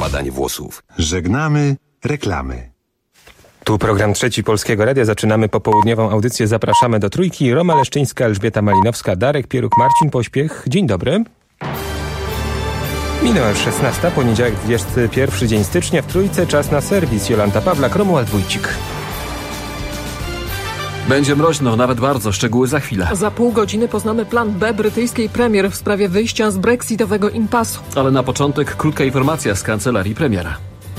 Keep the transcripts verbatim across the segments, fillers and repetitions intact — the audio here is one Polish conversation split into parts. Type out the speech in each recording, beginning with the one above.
opadanie włosów. Żegnamy reklamy. Tu program Trzeci Polskiego Radia. Zaczynamy popołudniową audycję. Zapraszamy do Trójki. Roma Leszczyńska, Elżbieta Malinowska, Darek Pieruk, Marcin Pośpiech. Dzień dobry. Minęła już szesnasta, poniedziałek dwudziesty pierwszy dzień stycznia. W Trójce czas na serwis. Jolanta Pawlak, Romuald Wójcik. Będzie mroźno, nawet bardzo. Szczegóły za chwilę. Za pół godziny poznamy plan B brytyjskiej premier w sprawie wyjścia z brexitowego impasu. Ale na początek krótka informacja z kancelarii premiera.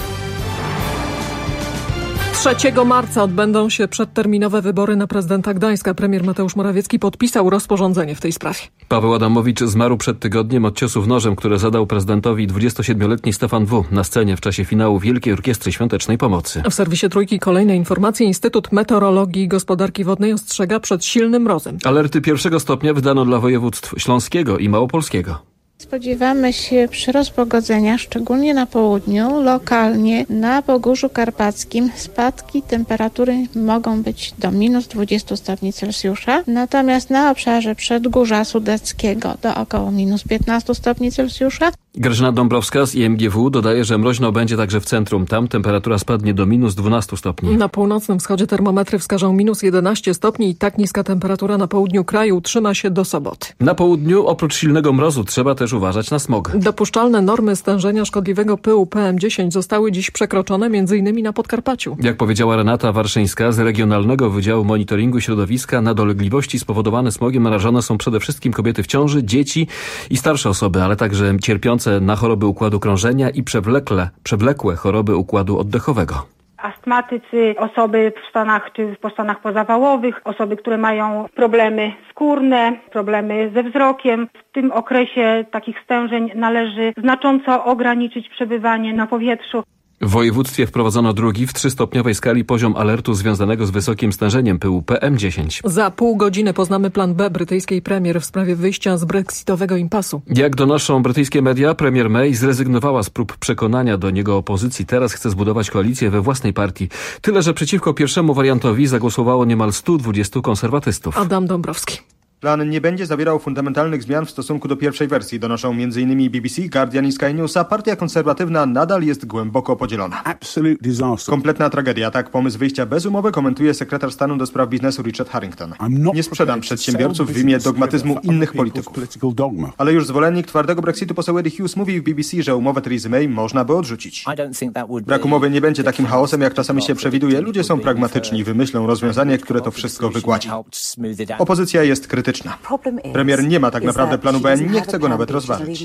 trzeciego marca odbędą się przedterminowe wybory na prezydenta Gdańska. Premier Mateusz Morawiecki podpisał rozporządzenie w tej sprawie. Paweł Adamowicz zmarł przed tygodniem od ciosów nożem, które zadał prezydentowi dwudziestosiedmioletni Stefan W. na scenie w czasie finału Wielkiej Orkiestry Świątecznej Pomocy. W serwisie Trójki kolejne informacje. Instytut Meteorologii i Gospodarki Wodnej ostrzega przed silnym mrozem. Alerty pierwszego stopnia wydano dla województw śląskiego i małopolskiego. Spodziewamy się przyrost pogodzenia, szczególnie na południu, lokalnie na Pogórzu Karpackim. Spadki temperatury mogą być do minus dwudziestu stopni Celsjusza, natomiast na obszarze Przedgórza Sudeckiego do około minus piętnastu stopni Celsjusza. Grażyna Dąbrowska z I M G W dodaje, że mroźno będzie także w centrum. Tam temperatura spadnie do minus dwunastu stopni. Na północnym wschodzie termometry wskażą minus jedenaście stopni i tak niska temperatura na południu kraju utrzyma się do soboty. Na południu oprócz silnego mrozu trzeba też uważać na smog. Dopuszczalne normy stężenia szkodliwego pyłu P M dziesięć zostały dziś przekroczone m.in. na Podkarpaciu. Jak powiedziała Renata Warszyńska z Regionalnego Wydziału Monitoringu Środowiska, na dolegliwości spowodowane smogiem narażone są przede wszystkim kobiety w ciąży, dzieci i starsze osoby, ale także cierpiące na choroby układu krążenia i przewlekle, przewlekłe choroby układu oddechowego. Astmatycy, osoby w stanach czy po stanach pozawałowych, osoby, które mają problemy skórne, problemy ze wzrokiem. W tym okresie takich stężeń należy znacząco ograniczyć przebywanie na powietrzu. W województwie wprowadzono drugi w trzystopniowej skali poziom alertu związanego z wysokim stężeniem pyłu P M dziesięć. Za pół godziny poznamy plan B brytyjskiej premier w sprawie wyjścia z brexitowego impasu. Jak donoszą brytyjskie media, premier May zrezygnowała z prób przekonania do niego opozycji. Teraz chce zbudować koalicję we własnej partii. Tyle, że przeciwko pierwszemu wariantowi zagłosowało niemal stu dwudziestu konserwatystów. Adam Dąbrowski. Plan nie będzie zawierał fundamentalnych zmian w stosunku do pierwszej wersji, donoszą m.in. B B C, Guardian i Sky News, a partia konserwatywna nadal jest głęboko podzielona. Kompletna tragedia, tak pomysł wyjścia bez umowy komentuje sekretarz stanu do spraw biznesu Richard Harrington. Nie sprzedam przedsiębiorców w imię dogmatyzmu innych polityków. Ale już zwolennik twardego Brexitu poseł Eddie Hughes mówi w B B C, że umowę Teresy May można by odrzucić. Brak umowy nie będzie takim chaosem, jak czasami się przewiduje. Ludzie są pragmatyczni, wymyślą rozwiązanie, które to wszystko wygładzi. Opozycja jest krytyczna. Premier nie ma tak naprawdę planu B, nie chce go nawet rozważyć.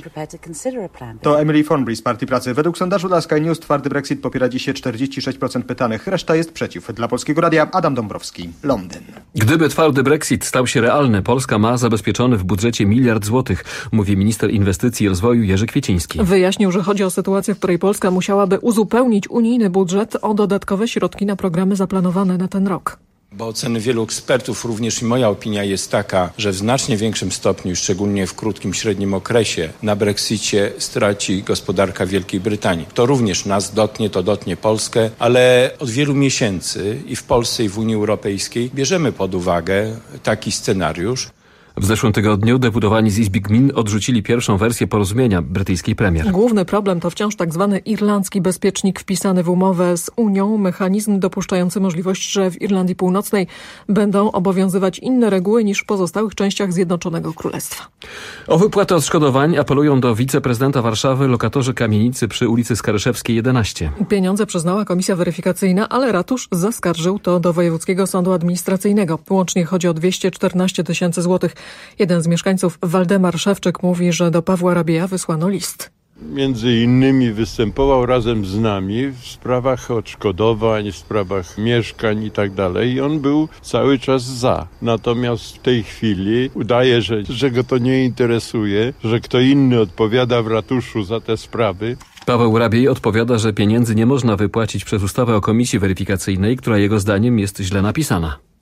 To Emily Thornberry z Partii Pracy. Według sondażu dla Sky News twardy Brexit popiera dzisiaj czterdzieści sześć procent pytanych, reszta jest przeciw. Dla Polskiego Radia Adam Dąbrowski, Londyn. Gdyby twardy Brexit stał się realny, Polska ma zabezpieczony w budżecie miliard złotych, mówi minister inwestycji i rozwoju Jerzy Kwieciński. Wyjaśnił, że chodzi o sytuację, w której Polska musiałaby uzupełnić unijny budżet o dodatkowe środki na programy zaplanowane na ten rok. Bo oceny wielu ekspertów, również i moja opinia jest taka, że w znacznie większym stopniu, szczególnie w krótkim, średnim okresie, na Brexicie straci gospodarka Wielkiej Brytanii. To również nas dotknie, to dotknie Polskę, ale od wielu miesięcy i w Polsce, i w Unii Europejskiej bierzemy pod uwagę taki scenariusz. W zeszłym tygodniu deputowani z Izby Gmin odrzucili pierwszą wersję porozumienia brytyjskiej premier. Główny problem to wciąż tak zwany irlandzki bezpiecznik wpisany w umowę z Unią, mechanizm dopuszczający możliwość, że w Irlandii Północnej będą obowiązywać inne reguły niż w pozostałych częściach Zjednoczonego Królestwa. O wypłatę odszkodowań apelują do wiceprezydenta Warszawy lokatorzy kamienicy przy ulicy Skaryszewskiej jedenaście. Pieniądze przyznała komisja weryfikacyjna, ale ratusz zaskarżył to do Wojewódzkiego Sądu Administracyjnego. Łącznie chodzi o dwieście czternaście tysięcy złotych. Jeden z mieszkańców, Waldemar Szewczyk, mówi, że do Pawła Rabieja wysłano list. Między innymi występował razem z nami w sprawach odszkodowań, w sprawach mieszkań i tak dalej. I on był cały czas za. Natomiast w tej chwili udaje, że, że go to nie interesuje, że kto inny odpowiada w ratuszu za te sprawy. Paweł Rabiej odpowiada, że pieniędzy nie można wypłacić przez ustawę o komisji weryfikacyjnej, która jego zdaniem jest źle napisana.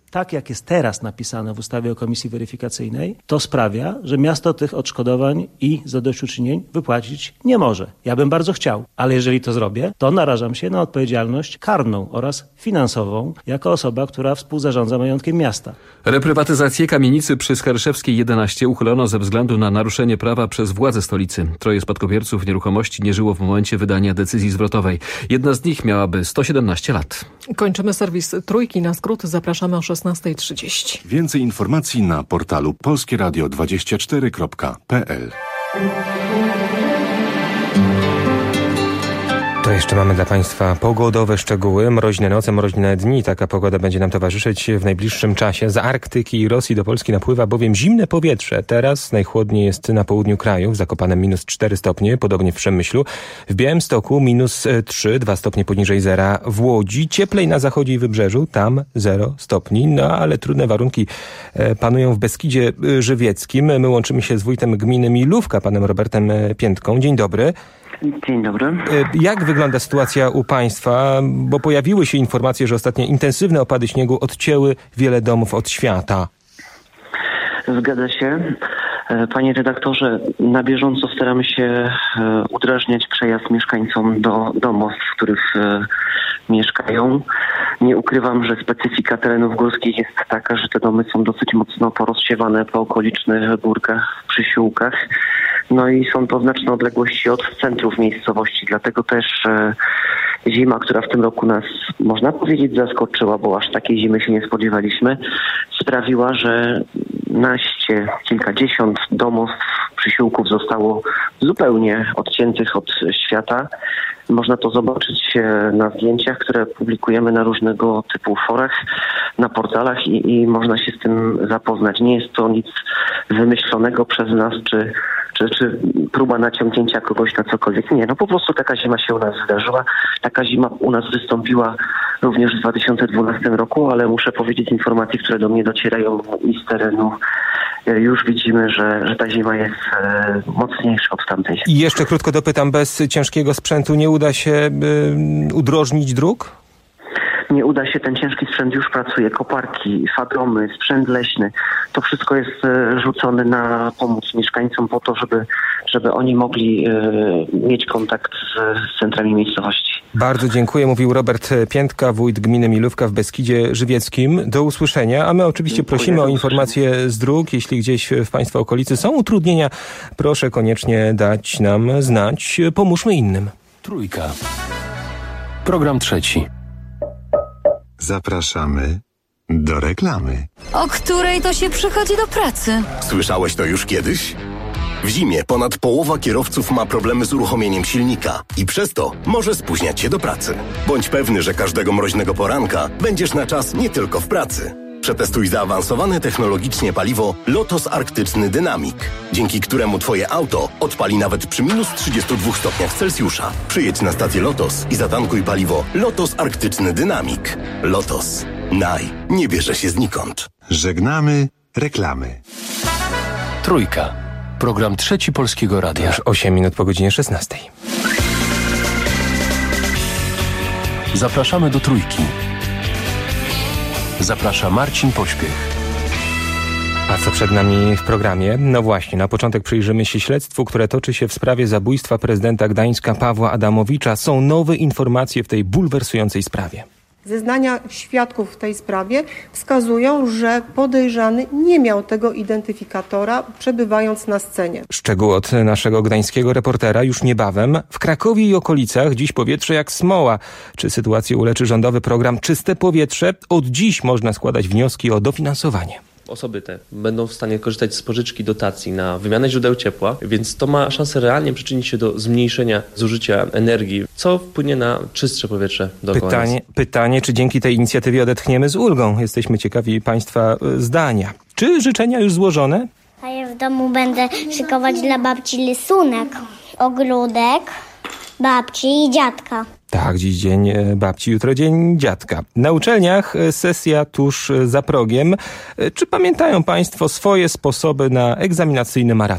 tak jak jest teraz napisane w ustawie o komisji weryfikacyjnej, to sprawia, że miasto tych odszkodowań i zadośćuczynień wypłacić nie może. Ja bym bardzo chciał, ale jeżeli to zrobię, to narażam się na odpowiedzialność karną oraz finansową jako osoba, która współzarządza majątkiem miasta. Reprywatyzację kamienicy przy Skarszewskiej jedenaście uchylono ze względu na naruszenie prawa przez władze stolicy. Troje spadkobierców nieruchomości nie żyło w momencie wydania decyzji zwrotowej. Jedna z nich miałaby sto siedemnaście lat. Kończymy serwis Trójki na skrót. Zapraszamy o szesnasta trzydzieści. Więcej informacji na portalu polskie radio dwadzieścia cztery kropka p l. To jeszcze mamy dla Państwa pogodowe szczegóły. Mroźne noce, mroźne dni. Taka pogoda będzie nam towarzyszyć w najbliższym czasie. Z Arktyki i Rosji do Polski napływa bowiem zimne powietrze. Teraz najchłodniej jest na południu kraju, w Zakopanem minus cztery stopnie, podobnie w Przemyślu. W Białymstoku minus trzy, dwa stopnie poniżej zera. W Łodzi cieplej na zachodzie i wybrzeżu, tam zero stopni. No ale trudne warunki panują w Beskidzie Żywieckim. My łączymy się z wójtem gminy Milówka, panem Robertem Piętką. Dzień dobry. Dzień dobry. Jak wygląda sytuacja u Państwa? Bo pojawiły się informacje, że ostatnie intensywne opady śniegu odcięły wiele domów od świata. Zgadza się. Panie redaktorze, na bieżąco staramy się udrażniać przejazd mieszkańcom do domów, w których mieszkają. Nie ukrywam, że specyfika terenów górskich jest taka, że te domy są dosyć mocno porozsiewane po okolicznych górkach, przysiłkach. No i są to znaczne odległości od centrów miejscowości, dlatego też e, zima, która w tym roku nas, można powiedzieć, zaskoczyła, bo aż takiej zimy się nie spodziewaliśmy, sprawiła, że naście, kilkadziesiąt domów, przysiłków zostało zupełnie odciętych od świata. Można to zobaczyć na zdjęciach, które publikujemy na różnego typu forach, na portalach i, i można się z tym zapoznać. Nie jest to nic wymyślonego przez nas, czy, czy, czy próba naciągnięcia kogoś na cokolwiek. Nie, no po prostu taka zima się u nas zdarzyła. Taka zima u nas wystąpiła również w dwa tysiące dwunastym roku, ale muszę powiedzieć, informacje, które do mnie docierają i z terenu, już widzimy, że, że ta zima jest e, mocniejsza od tamtej. I jeszcze krótko dopytam, bez ciężkiego sprzętu nie uda się y, udrożnić dróg? Nie uda się, ten ciężki sprzęt już pracuje, koparki, fadomy, sprzęt leśny. To wszystko jest e, rzucone na pomoc mieszkańcom po to, żeby, żeby oni mogli e, mieć kontakt z, z centrami miejscowości. Bardzo dziękuję, mówił Robert Piętka, wójt gminy Milówka w Beskidzie Żywieckim. Do usłyszenia, a my oczywiście dziękuję, prosimy o informacje z dróg. Jeśli gdzieś w Państwa okolicy są utrudnienia, proszę koniecznie dać nam znać. Pomóżmy innym. Trójka. Program trzeci. Zapraszamy do reklamy. O której to się przychodzi do pracy? Słyszałeś to już kiedyś? W zimie ponad połowa kierowców ma problemy z uruchomieniem silnika i przez to może spóźniać się do pracy. Bądź pewny, że każdego mroźnego poranka będziesz na czas nie tylko w pracy. Przetestuj zaawansowane technologicznie paliwo Lotos Arktyczny Dynamic, dzięki któremu Twoje auto odpali nawet przy minus trzydziestu dwóch stopniach Celsjusza. Przyjedź na stację Lotos i zatankuj paliwo Lotos Arktyczny Dynamic. Lotos. Naj. Nie bierze się znikąd. Żegnamy reklamy. Trójka. Program trzeci Polskiego Radia. Już osiem minut po godzinie szesnastej. Zapraszamy do Trójki. Zaprasza Marcin Pośpiech. A co przed nami w programie? No właśnie, na początek przyjrzymy się śledztwu, które toczy się w sprawie zabójstwa prezydenta Gdańska Pawła Adamowicza. Są nowe informacje w tej bulwersującej sprawie. Zeznania świadków w tej sprawie wskazują, że podejrzany nie miał tego identyfikatora, przebywając na scenie. Szczegóły od naszego gdańskiego reportera już niebawem. W Krakowie i okolicach dziś powietrze jak smoła. Czy sytuację uleczy rządowy program Czyste Powietrze? Od dziś można składać wnioski o dofinansowanie. Osoby te będą w stanie korzystać z pożyczki dotacji na wymianę źródeł ciepła, więc to ma szansę realnie przyczynić się do zmniejszenia zużycia energii, co wpłynie na czystsze powietrze dookoła nas. Pytanie, pytanie, czy dzięki tej inicjatywie odetchniemy z ulgą? Jesteśmy ciekawi Państwa zdania. Czy życzenia już złożone? A ja w domu będę szykować dla babci rysunek, ogródek, babci i dziadka. Tak, dziś dzień babci, jutro dzień dziadka. Na uczelniach sesja tuż za progiem. Czy pamiętają Państwo swoje sposoby na egzaminacyjny maraton?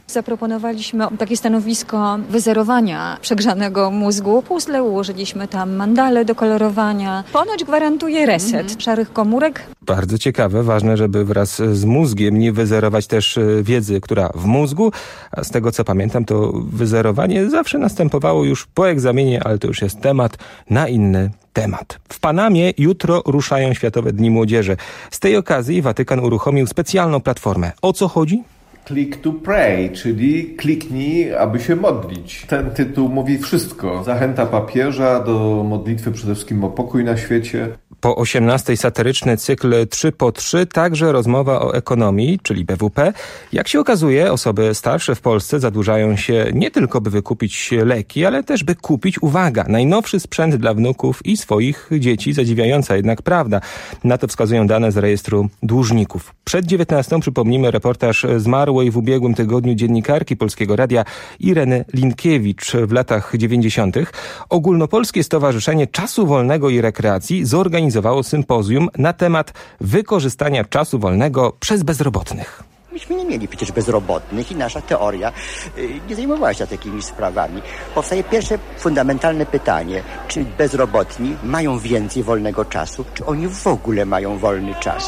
Zaproponowaliśmy takie stanowisko wyzerowania przegrzanego mózgu. Puzzle ułożyliśmy tam, mandale do kolorowania. Ponoć gwarantuje reset mhm. szarych komórek. Bardzo ciekawe, ważne, żeby wraz z mózgiem nie wyzerować też wiedzy, która w mózgu, a z tego co pamiętam, to wyzerowanie zawsze następowało już po egzaminie, ale to już jest temat na inny temat. W Panamie jutro ruszają Światowe Dni Młodzieży. Z tej okazji Watykan uruchomił specjalną platformę. O co chodzi? Click to pray, czyli kliknij, aby się modlić. Ten tytuł mówi wszystko. Zachęta papieża do modlitwy przede wszystkim o pokój na świecie. Po osiemnastej satyryczny cykl trzy po trzy, także rozmowa o ekonomii, czyli B W P. Jak się okazuje, osoby starsze w Polsce zadłużają się nie tylko, by wykupić leki, ale też by kupić, uwaga, najnowszy sprzęt dla wnuków i swoich dzieci. Zadziwiająca jednak prawda. Na to wskazują dane z rejestru dłużników. Przed dziewiętnastą przypomnimy reportaż zmarłej w ubiegłym tygodniu dziennikarki Polskiego Radia Ireny Linkiewicz. W latach dziewięćdziesiątych Ogólnopolskie Stowarzyszenie Czasu Wolnego i Rekreacji zorganizowało sympozjum na temat wykorzystania czasu wolnego przez bezrobotnych. Myśmy nie mieli przecież bezrobotnych i nasza teoria y, nie zajmowała się takimi sprawami. Powstaje pierwsze fundamentalne pytanie, czy bezrobotni mają więcej wolnego czasu, czy oni w ogóle mają wolny czas?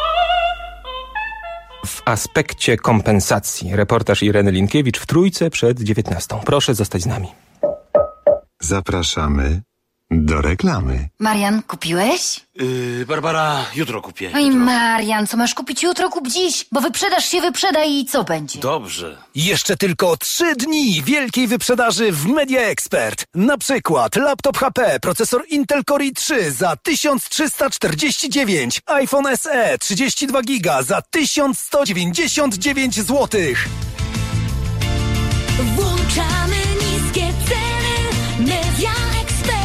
W aspekcie kompensacji. Reportaż Ireny Linkiewicz w Trójce przed dziewiętnastą. Proszę zostać z nami. Zapraszamy do reklamy. Marian, kupiłeś? Yy, Barbara, jutro kupię. Oj, Marian, co masz kupić jutro, kup dziś, bo wyprzedaż się wyprzeda i co będzie? Dobrze. Jeszcze tylko trzy dni wielkiej wyprzedaży w Media Expert. Na przykład laptop H P, procesor Intel Core i trzy za tysiąc trzysta czterdzieści dziewięć, iPhone S E trzydzieści dwa giga za tysiąc sto dziewięćdziesiąt dziewięć złotych. Włączamy niskie ceny, Media Expert.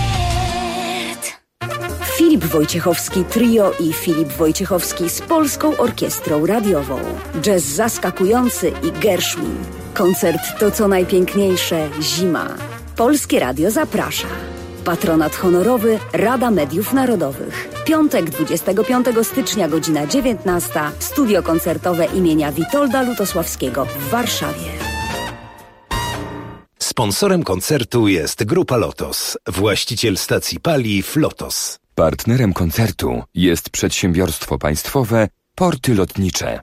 Filip Wojciechowski Trio i Filip Wojciechowski z Polską Orkiestrą Radiową. Jazz zaskakujący i Gershwin. Koncert to co najpiękniejsze zima. Polskie Radio zaprasza. Patronat honorowy Rada Mediów Narodowych. Piątek dwudziestego piątego stycznia, godzina dziewiętnasta. Studio koncertowe imienia Witolda Lutosławskiego w Warszawie. Sponsorem koncertu jest Grupa Lotos, właściciel stacji paliw Lotos. Partnerem koncertu jest przedsiębiorstwo państwowe Porty Lotnicze.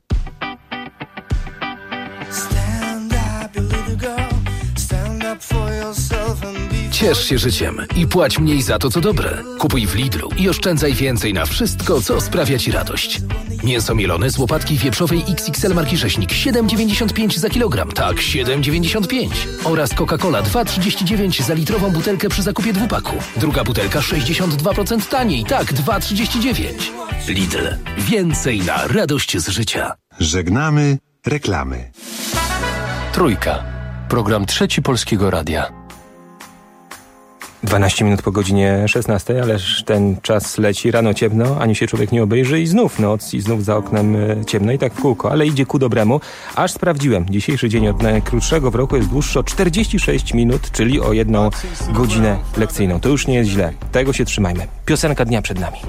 Ciesz się życiem i płać mniej za to, co dobre. Kupuj w Lidlu i oszczędzaj więcej na wszystko, co sprawia Ci radość. Mięso mielone z łopatki wieprzowej X X L marki Sześnik siedem dziewięćdziesiąt pięć za kilogram. Tak, siedem dziewięćdziesiąt pięć. Oraz Coca-Cola dwa trzydzieści dziewięć za litrową butelkę przy zakupie dwupaku. Druga butelka sześćdziesiąt dwa procent taniej. Tak, dwa trzydzieści dziewięć. Lidl. Więcej na radość z życia. Żegnamy reklamy. Trójka. Program Trzeci Polskiego Radia. dwanaście minut po godzinie szesnastej, ależ ten czas leci, rano ciemno, ani się człowiek nie obejrzy i znów noc, i znów za oknem ciemno i tak w kółko, ale idzie ku dobremu. Aż sprawdziłem, dzisiejszy dzień od najkrótszego w roku jest dłuższy o czterdzieści sześć minut, czyli o jedną godzinę lekcyjną. To już nie jest źle, tego się trzymajmy. Piosenka dnia przed nami.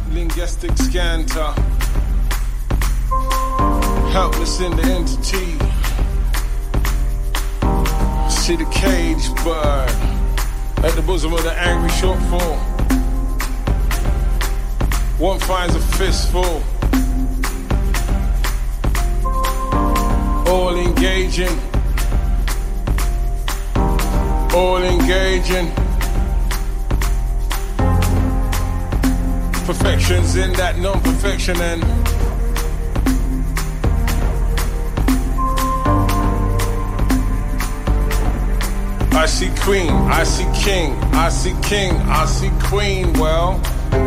At the bosom of the angry shortfall, one finds a fistful, all engaging, all engaging. Perfection's in that non-perfection and I see queen, I see king, I see king, I see queen. Well,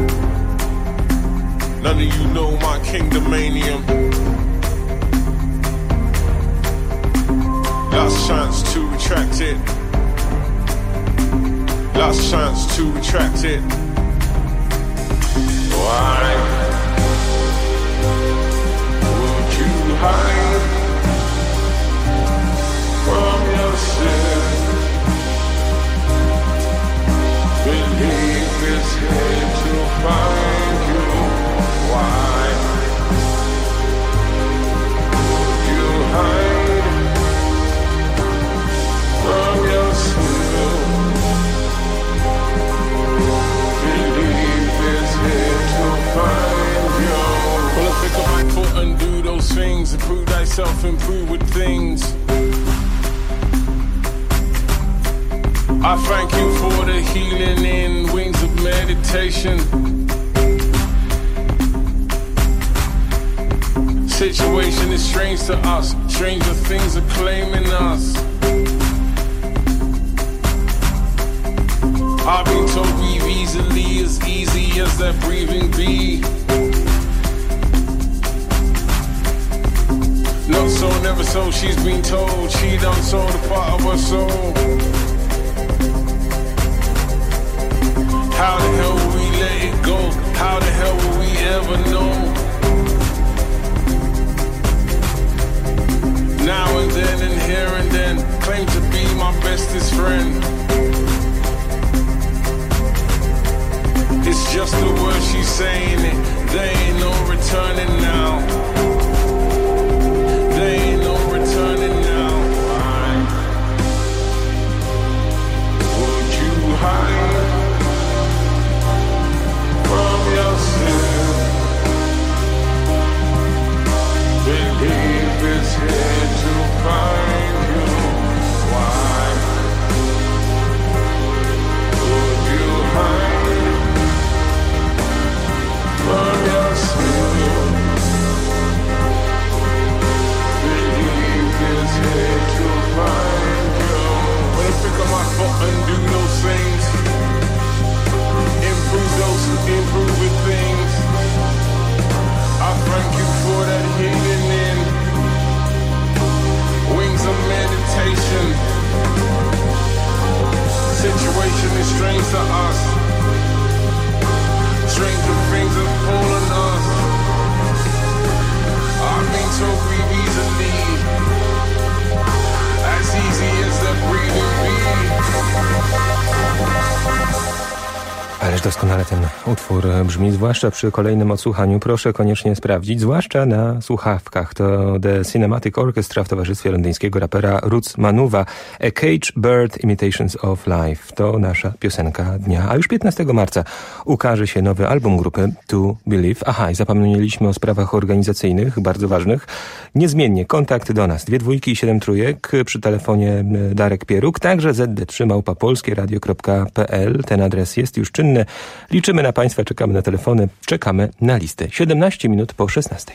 none of you know my kingdomanium. Last chance to retract it. Last chance to retract it. Why would you hide from yourself? Believe is here to find you. Why would you hide myself improve with things. I thank you for the healing in wings of meditation. Situation is strange to us. Stranger things are claiming us. I've been told breathe easily, as easy as that breathing be. No so, never so, she's been told she done sold a part of her soul. How the hell will we let it go? How the hell will we ever know? Now and then and here and then, claim to be my bestest friend. It's just the word she's saying it. There ain't no returning now. There ain't no returning now. Why would you hide from yourself? Believe it's here to find you. Why would you hide from yourself? Believe it's here to find you. When I pick up my foot and do those things, improve those, improve with things. I thank you for that healing in wings of meditation. Situation is strange to us. Stranger things have fallen us. I've been so grieved easily, as easy as that breathing be. Ależ doskonale ten utwór brzmi, zwłaszcza przy kolejnym odsłuchaniu. Proszę koniecznie sprawdzić, zwłaszcza na słuchawkach. To The Cinematic Orchestra w towarzystwie londyńskiego rapera Roots Manuva. A Cage Bird Imitations of Life. To nasza piosenka dnia. A już piętnastego marca ukaże się nowy album grupy To Believe. Aha, i zapomnieliśmy o sprawach organizacyjnych, bardzo ważnych. Niezmiennie kontakt do nas. Dwie dwójki i siedem trójek. Przy telefonie Darek Pieruk. Także zet de trzy małpa polskie radio kropka pe el. Ten adres jest już czynny. Liczymy na Państwa, czekamy na telefony, czekamy na listy. siedemnaście minut po szesnastej.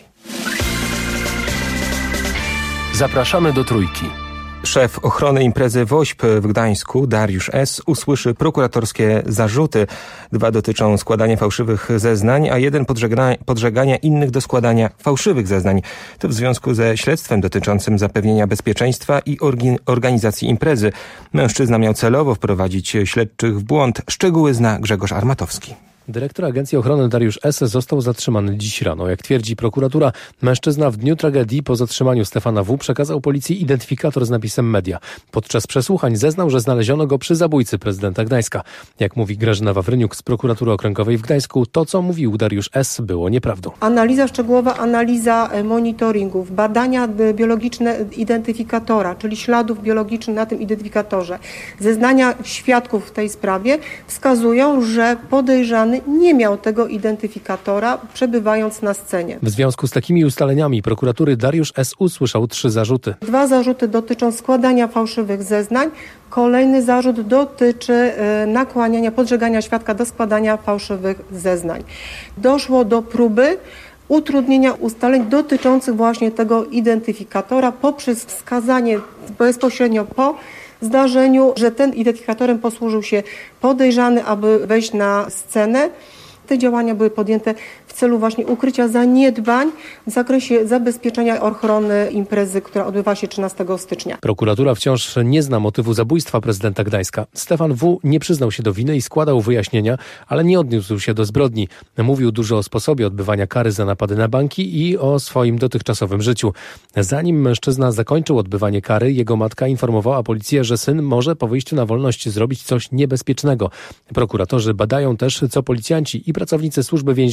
Zapraszamy do Trójki. Szef ochrony imprezy WOŚP w Gdańsku, Dariusz S., usłyszy prokuratorskie zarzuty. Dwa dotyczą składania fałszywych zeznań, a jeden podżegna, podżegania innych do składania fałszywych zeznań. To w związku ze śledztwem dotyczącym zapewnienia bezpieczeństwa i orgi, organizacji imprezy. Mężczyzna miał celowo wprowadzić śledczych w błąd. Szczegóły zna Grzegorz Armatowski. Dyrektor Agencji Ochrony Dariusz S. został zatrzymany dziś rano. Jak twierdzi prokuratura, mężczyzna w dniu tragedii po zatrzymaniu Stefana W. przekazał policji identyfikator z napisem media. Podczas przesłuchań zeznał, że znaleziono go przy zabójcy prezydenta Gdańska. Jak mówi Grażyna Wawryniuk z Prokuratury Okręgowej w Gdańsku, to co mówił Dariusz S. było nieprawdą. Analiza szczegółowa, analiza monitoringów, badania biologiczne identyfikatora, czyli śladów biologicznych na tym identyfikatorze, zeznania świadków w tej sprawie wskazują, że podejrzany nie miał tego identyfikatora, przebywając na scenie. W związku z takimi ustaleniami prokuratury Dariusz S. usłyszał trzy zarzuty. Dwa zarzuty dotyczą składania fałszywych zeznań. Kolejny zarzut dotyczy nakłaniania, podżegania świadka do składania fałszywych zeznań. Doszło do próby utrudnienia ustaleń dotyczących właśnie tego identyfikatora poprzez wskazanie bezpośrednio po zdarzeniu, że ten identyfikatorem posłużył się podejrzany, aby wejść na scenę. Te działania były podjęte w celu właśnie ukrycia zaniedbań w zakresie zabezpieczenia ochrony imprezy, która odbywa się trzynastego stycznia. Prokuratura wciąż nie zna motywu zabójstwa prezydenta Gdańska. Stefan W. nie przyznał się do winy i składał wyjaśnienia, ale nie odniósł się do zbrodni. Mówił dużo o sposobie odbywania kary za napady na banki i o swoim dotychczasowym życiu. Zanim mężczyzna zakończył odbywanie kary, jego matka informowała policję, że syn może po wyjściu na wolność zrobić coś niebezpiecznego. Prokuratorzy badają też, co policjanci i pracownicy służby więziennej zrobili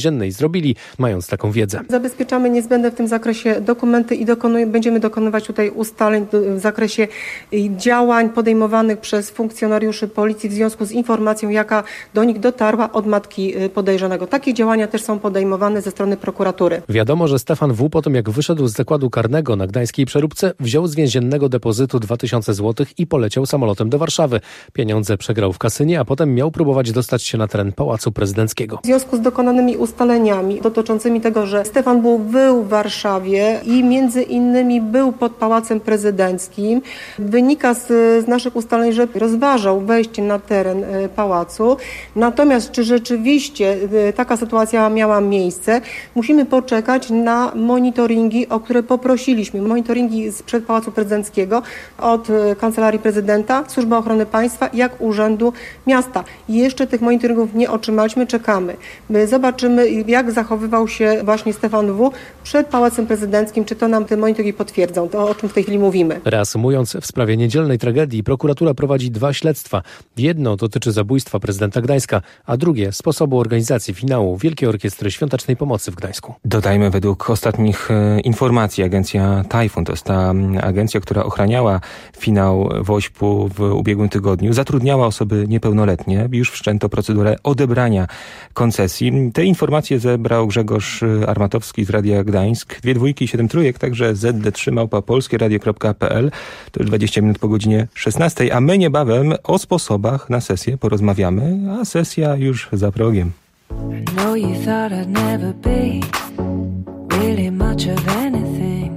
zrobili, mając taką wiedzę. Zabezpieczamy niezbędne w tym zakresie dokumenty i dokonuj, będziemy dokonywać tutaj ustaleń w zakresie działań podejmowanych przez funkcjonariuszy policji w związku z informacją, jaka do nich dotarła od matki podejrzanego. Takie działania też są podejmowane ze strony prokuratury. Wiadomo, że Stefan W. po tym jak wyszedł z zakładu karnego na gdańskiej Przeróbce, wziął z więziennego depozytu dwa tysiące złotych i poleciał samolotem do Warszawy. Pieniądze przegrał w kasynie, a potem miał próbować dostać się na teren Pałacu Prezydenckiego. W związku z dokonanymi ustaleniami dotyczącymi tego, że Stefan W. był w Warszawie i między innymi był pod Pałacem Prezydenckim, wynika z, z naszych ustaleń, że rozważał wejście na teren pałacu. Natomiast czy rzeczywiście taka sytuacja miała miejsce, musimy poczekać na monitoringi, o które poprosiliśmy. Monitoringi sprzed Pałacu Prezydenckiego od Kancelarii Prezydenta, Służby Ochrony Państwa, jak Urzędu Miasta. Jeszcze tych monitoringów nie otrzymaliśmy, czekamy. My zobaczymy, jak zachowywał się właśnie Stefan W. przed Pałacem Prezydenckim, czy to nam te monitoringi potwierdzą, to o czym w tej chwili mówimy. Reasumując, w sprawie niedzielnej tragedii prokuratura prowadzi dwa śledztwa. Jedno dotyczy zabójstwa prezydenta Gdańska, a drugie sposobu organizacji finału Wielkiej Orkiestry Świątecznej Pomocy w Gdańsku. Dodajmy, według ostatnich e, informacji agencja Tajfun, to jest ta agencja, która ochraniała finał Wośpu w ubiegłym tygodniu, zatrudniała osoby niepełnoletnie. Już wszczęto procedurę odebrania koncesji. Te informacje zebrał Grzegorz Armatowski z Radia Gdańsk. Dwie dwójki, siedem trójek, także zet de trzy małpa polskieradio kropka pe el. To już dwadzieścia minut po godzinie szesnastej, a my niebawem o sposobach na sesję porozmawiamy, a sesja już za progiem. know you thought I'd never be really much of anything.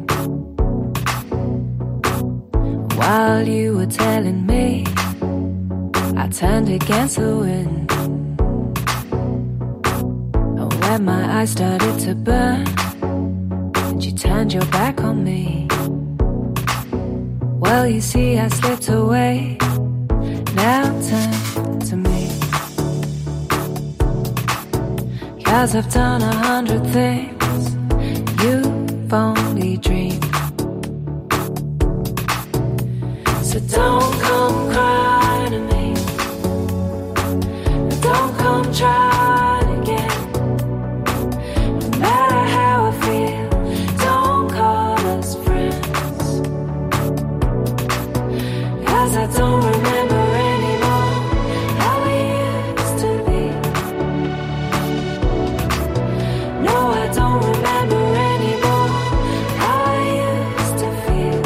While you were telling me, I turned against the wind. And when my eyes started to burn, and you turned your back on me. Well, you see, I slipped away. Now turn to me. 'Cause I've done a hundred things you've only dreamed. So don't come crying to me. Don't come trying again. No matter how I feel, don't call us friends. 'Cause I don't remember anymore how we used to be. No, I don't remember anymore how I used to feel.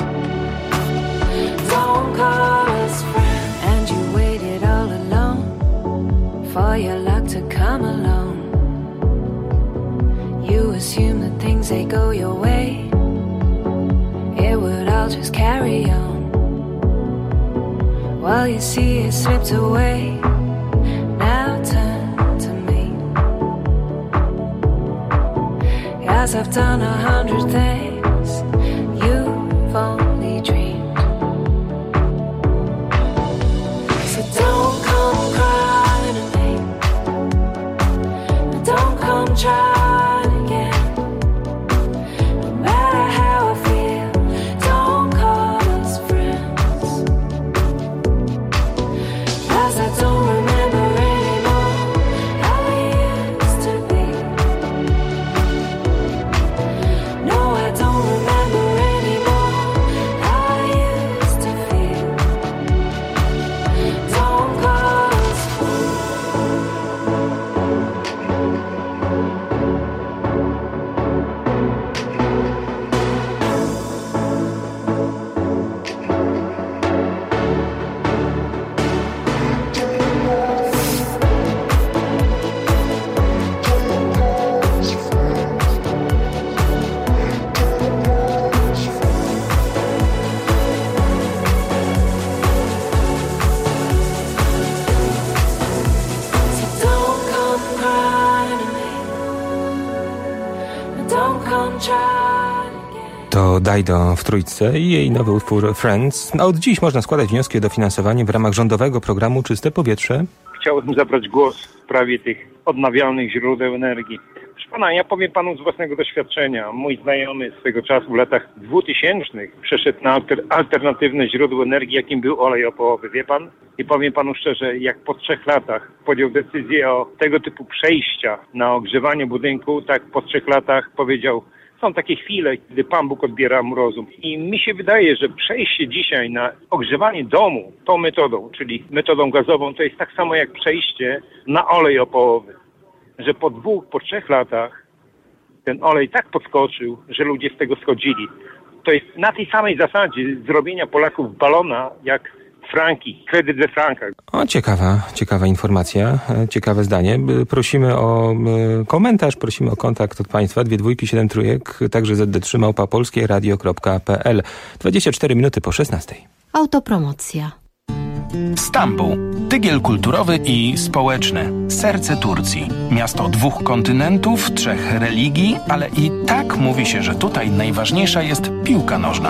Don't call us friends. And you waited all alone for your luck to come along. You assume that things, they go your way, it would all just carry on. Well, you see, it slipped away. Now turn to me. 'Cause I've done a hundred things you've only dreamed. So don't come crying to me. Don't come trying again. No matter how I feel, don't call us friends. 'Cause I don't remember anymore how we used to be. No, I don't remember anymore how I used to feel. Don't call us To Dajdo w Trójce i jej nowy utwór Friends. A od dziś można składać wnioski o dofinansowanie w ramach rządowego programu Czyste Powietrze. Chciałbym zabrać głos w sprawie tych odnawialnych źródeł energii. Proszę Pana, ja powiem panu z własnego doświadczenia. Mój znajomy swego czasu w latach dwutysięcznych przeszedł na alter, alternatywne źródło energii, jakim był olej opałowy. Wie pan? I powiem panu szczerze, jak po trzech latach podjął decyzję o tego typu przejścia na ogrzewanie budynku, tak po trzech latach powiedział, są takie chwile, kiedy Pan Bóg odbiera mu rozum. I mi się wydaje, że przejście dzisiaj na ogrzewanie domu tą metodą, czyli metodą gazową, to jest tak samo jak przejście na olej opałowy. Że po dwóch, po trzech latach ten olej tak podskoczył, że ludzie z tego schodzili. To jest na tej samej zasadzie zrobienia Polaków balona, jak franki, kredyt we frankach. O, ciekawa, ciekawa informacja, ciekawe zdanie. Prosimy o komentarz, prosimy o kontakt od Państwa. Dwie dwójki, siedem trójek, także zet de trzy małpa polskie radio kropka pe el. dwadzieścia cztery minuty po szesnastej. Autopromocja. Stambuł. Tygiel kulturowy i społeczny. Serce Turcji. Miasto dwóch kontynentów, trzech religii, ale i tak mówi się, że tutaj najważniejsza jest piłka nożna.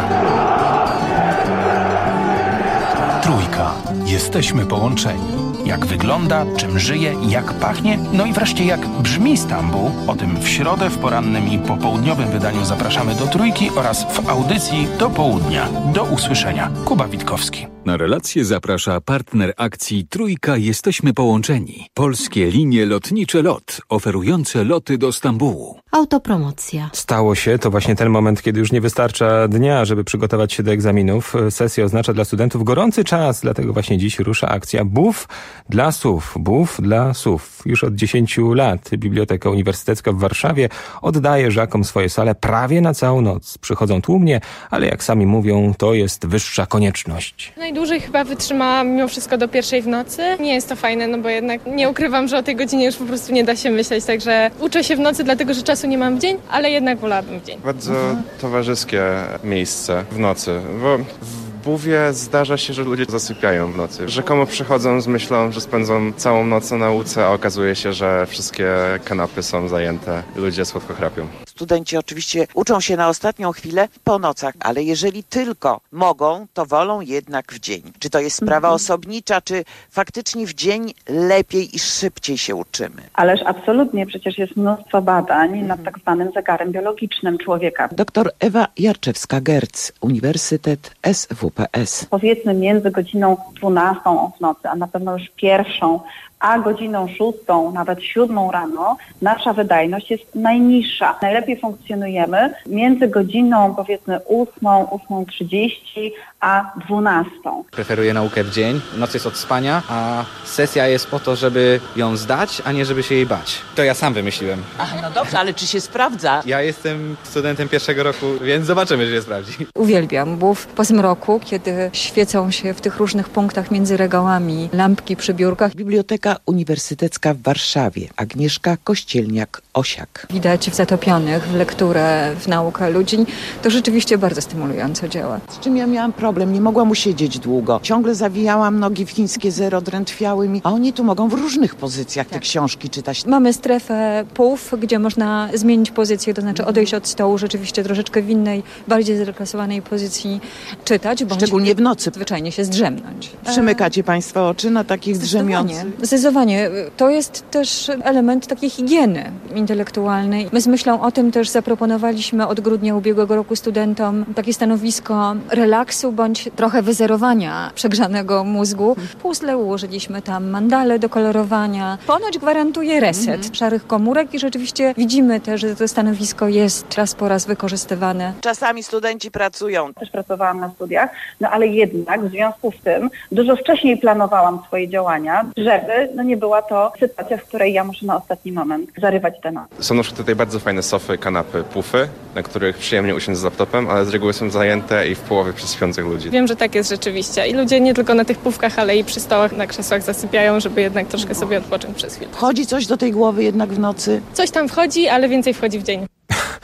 Trójka. Jesteśmy połączeni. Jak wygląda, czym żyje, jak pachnie, no i wreszcie jak brzmi Stambuł. O tym w środę w porannym i popołudniowym wydaniu zapraszamy do Trójki oraz w audycji do południa. Do usłyszenia. Kuba Witkowski. Na relację zaprasza partner akcji Trójka Jesteśmy Połączeni. Polskie linie lotnicze LOT, oferujące loty do Stambułu. Autopromocja. Stało się, to właśnie ten moment, kiedy już nie wystarcza dnia, żeby przygotować się do egzaminów. Sesja oznacza dla studentów gorący czas, dlatego właśnie dziś rusza akcja B U F dla S U W. B U F dla S U W. Już od dziesięciu lat Biblioteka Uniwersytecka w Warszawie oddaje Żakom swoje sale prawie na całą noc. Przychodzą tłumnie, ale jak sami mówią, to jest wyższa konieczność. Najdłużej chyba wytrzymałam mimo wszystko do pierwszej w nocy. Nie jest to fajne, no bo jednak nie ukrywam, że o tej godzinie już po prostu nie da się myśleć, także uczę się w nocy, dlatego że czasu nie mam w dzień, ale jednak wolałabym w dzień. Bardzo mhm. towarzyskie miejsce w nocy, bo w Buwie zdarza się, że ludzie zasypiają w nocy. Rzekomo przychodzą z myślą, że spędzą całą noc na nauce, a okazuje się, że wszystkie kanapy są zajęte. Ludzie słodko chrapią. Studenci oczywiście uczą się na ostatnią chwilę po nocach, ale jeżeli tylko mogą, to wolą jednak w dzień. Czy to jest sprawa mhm. osobnicza, czy faktycznie w dzień lepiej i szybciej się uczymy? Ależ absolutnie, przecież jest mnóstwo badań mhm. nad tak zwanym zegarem biologicznym człowieka. Doktor Ewa Jarczewska-Gerc, Uniwersytet S W P S. Powiedzmy między godziną dwunastą w nocy, a na pewno już pierwszą, a godziną szóstą, nawet siódmą rano, nasza wydajność jest najniższa. Najlepiej funkcjonujemy między godziną powiedzmy ósmą, ósmą trzydzieści, a dwunastą. Preferuję naukę w dzień, noc jest od spania, a sesja jest po to, żeby ją zdać, a nie żeby się jej bać. To ja sam wymyśliłem. Ach, no dobrze, ale czy się sprawdza? Ja jestem studentem pierwszego roku, więc zobaczymy, czy się sprawdzi. Uwielbiam, bo w zmroku, kiedy świecą się w tych różnych punktach między regałami lampki przy biurkach. Biblioteka Uniwersytecka w Warszawie. Agnieszka Kościelniak-Osiak. Widać w zatopionych w lekturę, w naukę ludzi. To rzeczywiście bardzo stymulująco działa. Z czym ja miałam problem? Nie mogłam usiedzieć długo. Ciągle zawijałam nogi w chińskie zero, drętwiały mi, a oni tu mogą w różnych pozycjach te książki czytać. Mamy strefę półf, gdzie można zmienić pozycję, to znaczy odejść od stołu rzeczywiście troszeczkę w innej, bardziej zrelaksowanej pozycji czytać. Bądź szczególnie w nocy. Zwyczajnie się zdrzemnąć. Przymykacie Państwo oczy na takich drzemiących? Zdecydowanie. To jest też element takiej higieny intelektualnej. My z myślą o tym też zaproponowaliśmy od grudnia ubiegłego roku studentom takie stanowisko relaksu bądź trochę wyzerowania przegrzanego mózgu. Puzzle ułożyliśmy tam, mandale do kolorowania. Ponoć gwarantuje reset mm-hmm. szarych komórek i rzeczywiście widzimy też, że to stanowisko jest raz po raz wykorzystywane. Czasami studenci pracują. Też pracowałam na studiach, no ale jednak w związku z tym dużo wcześniej planowałam swoje działania, żeby no nie była to sytuacja, w której ja muszę na ostatni moment zarywać te noce. Są na przykład tutaj bardzo fajne sofy, kanapy, pufy, na których przyjemnie usiąść z laptopem, ale z reguły są zajęte i w połowie przez śpiących ludzi. Wiem, że tak jest rzeczywiście i ludzie nie tylko na tych pufkach, ale i przy stołach, na krzesłach zasypiają, żeby jednak troszkę sobie odpocząć przez chwilę. Wchodzi coś do tej głowy jednak w nocy? Coś tam wchodzi, ale więcej wchodzi w dzień.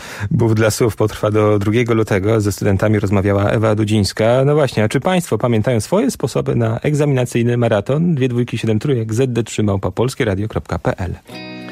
B U F dla Słów potrwa do drugiego lutego. Ze studentami rozmawiała Ewa Dudzińska. No właśnie, a czy Państwo pamiętają swoje sposoby na egzaminacyjny maraton? Dwie dwójki, siedem trójek, zet de trzy małpa polskie radio kropka pe el.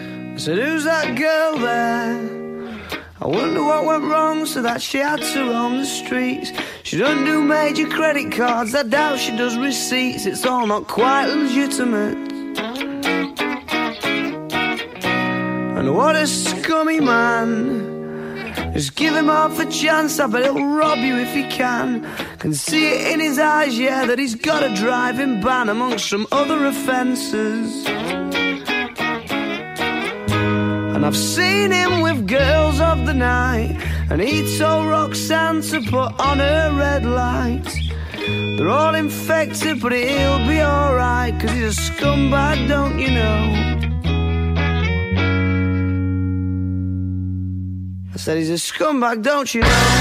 I wonder what went wrong so that she had to roam the streets. She doesn't do major credit cards, I doubt she does receipts. It's all not quite legitimate. And And what a scummy man. Just give him half a chance, I bet he'll rob you if he can. Can see it in his eyes, yeah, that he's got a driving ban amongst some other offences. And I've seen him with girls of the night, and he told Roxanne to put on her red light. They're all infected, but he'll be alright, 'cause he's a scumbag, don't you know? I said he's a scumbag, don't you know?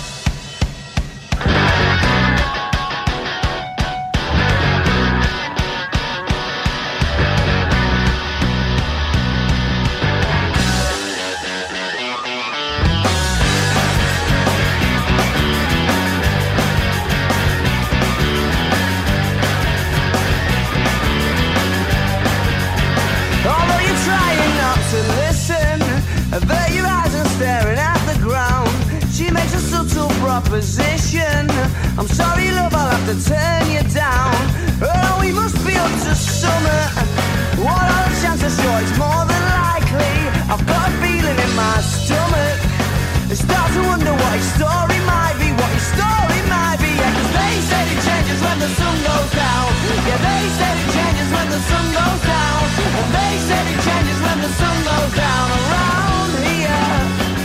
Although you're trying not to listen, avert your eyes and staring at the ground. She makes a subtle proposition. I'm sorry, love, I'll have to turn you down. Oh, we must be up to summer. What are the chances? Sure, it's more than likely. I've got a feeling in my stomach. I start to wonder what his story might be, what his story might be. Yeah, 'cause they said it changes when the sun goes down. Yeah, they said it changes when the sun goes down. And they said it changes when the sun goes down. Around here,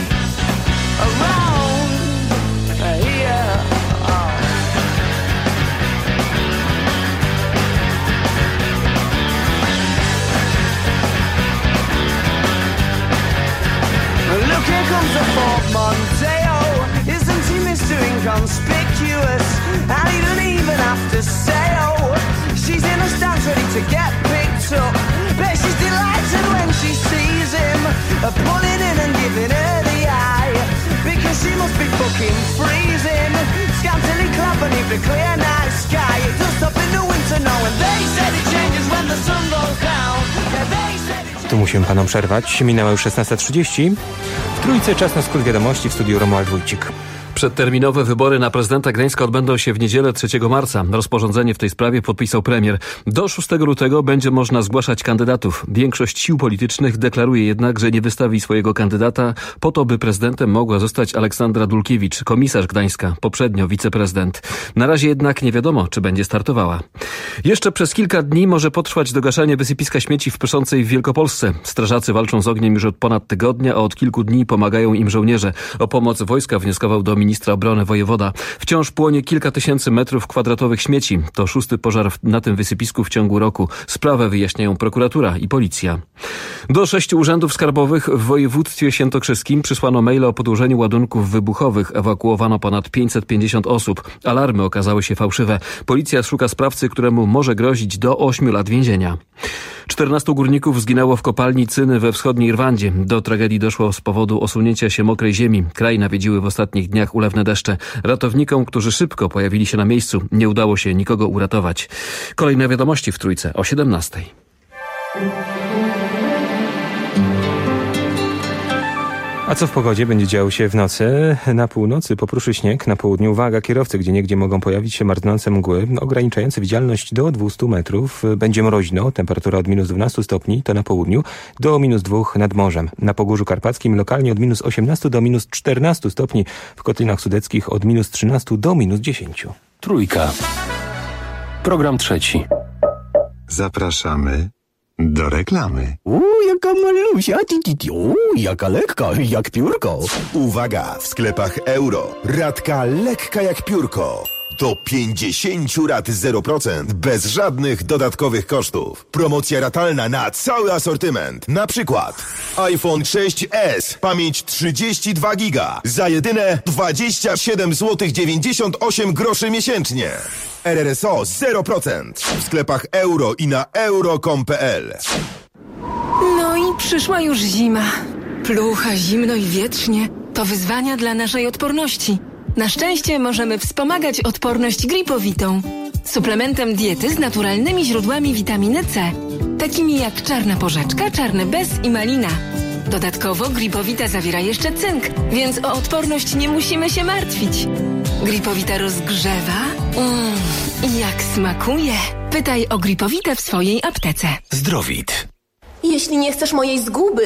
around here. Oh. Look, here comes a portmanteau. Isn't he Mister Inconspicuous? And he doesn't even have to say, oh, she's in the stands ready to get picked up. Bet she's delighted when she sees him, uh, pulling in and giving her the eye, because she must be fucking freezing, scantily clad beneath the clear night sky. It does stop in the winter now, and they said it changes when the sun goes down. Yeah, they said it. Tu musimy panom przerwać. Minęła już szesnasta trzydzieści. W Trójce czas na skrót wiadomości, w studiu Romuald Wójcik. Przedterminowe wybory na prezydenta Gdańska odbędą się w niedzielę trzeciego marca. Rozporządzenie w tej sprawie podpisał premier. Do szóstego lutego będzie można zgłaszać kandydatów. Większość sił politycznych deklaruje jednak, że nie wystawi swojego kandydata po to, by prezydentem mogła zostać Aleksandra Dulkiewicz, komisarz Gdańska, poprzednio wiceprezydent. Na razie jednak nie wiadomo, czy będzie startowała. Jeszcze przez kilka dni może potrwać dogaszanie wysypiska śmieci w Pyszącej w Wielkopolsce. Strażacy walczą z ogniem już od ponad tygodnia, a od kilku dni pomagają im żołnierze. O pomoc wojska wnioskował do ministra obrony wojewoda. Wciąż płonie kilka tysięcy metrów kwadratowych śmieci. To szósty pożar na tym wysypisku w ciągu roku. Sprawę wyjaśniają prokuratura i policja. Do sześciu urzędów skarbowych w województwie świętokrzyskim przysłano maile o podłożeniu ładunków wybuchowych. Ewakuowano ponad pięćset pięćdziesiąt osób. Alarmy okazały się fałszywe. Policja szuka sprawcy, któremu może grozić do ośmiu lat więzienia. czternastu górników zginęło w kopalni Cyny we wschodniej Irlandii. Do tragedii doszło z powodu osunięcia się mokrej ziemi. Kraj nawiedziły w ostatnich dniach ulewne deszcze. Ratownikom, którzy szybko pojawili się na miejscu, nie udało się nikogo uratować. Kolejne wiadomości w Trójce o siedemnastej. A co w pogodzie będzie działo się w nocy? Na północy popruszy śnieg, na południu uwaga, kierowcy gdzieniegdzie mogą pojawić się marznące mgły, ograniczające widzialność do dwustu metrów. Będzie mroźno, temperatura od minus dwunastu stopni, to na południu, do minus dwóch nad morzem. Na Pogórzu Karpackim lokalnie od minus osiemnastu do minus czternastu stopni, w Kotlinach Sudeckich od minus trzynastu do minus dziesięciu. Trójka. Program trzeci. Zapraszamy do reklamy. Uuu, jaka malusia, uuu, jaka lekka, jak piórko. Uwaga, w sklepach Euro. Ratka lekka jak piórko. Do pięćdziesięciu rat zero procent, bez żadnych dodatkowych kosztów. Promocja ratalna na cały asortyment. Na przykład iPhone sześć S, pamięć trzydzieści dwa giga, za jedyne dwadzieścia siedem złotych dziewięćdziesiąt osiem groszy miesięcznie. R R S O zero procent. W sklepach Euro i na euro kropka com kropka p l. No i przyszła już zima. Plucha, zimno i wietrznie. To wyzwania dla naszej odporności. Na szczęście możemy wspomagać odporność gripowitą. Suplementem diety z naturalnymi źródłami witaminy C. Takimi jak czarna porzeczka, czarny bez i malina. Dodatkowo gripowita zawiera jeszcze cynk, więc o odporność nie musimy się martwić. Gripowita rozgrzewa. Mmm, i jak smakuje. Pytaj o gripowitę w swojej aptece. Zdrowit. Jeśli nie chcesz mojej zguby, krok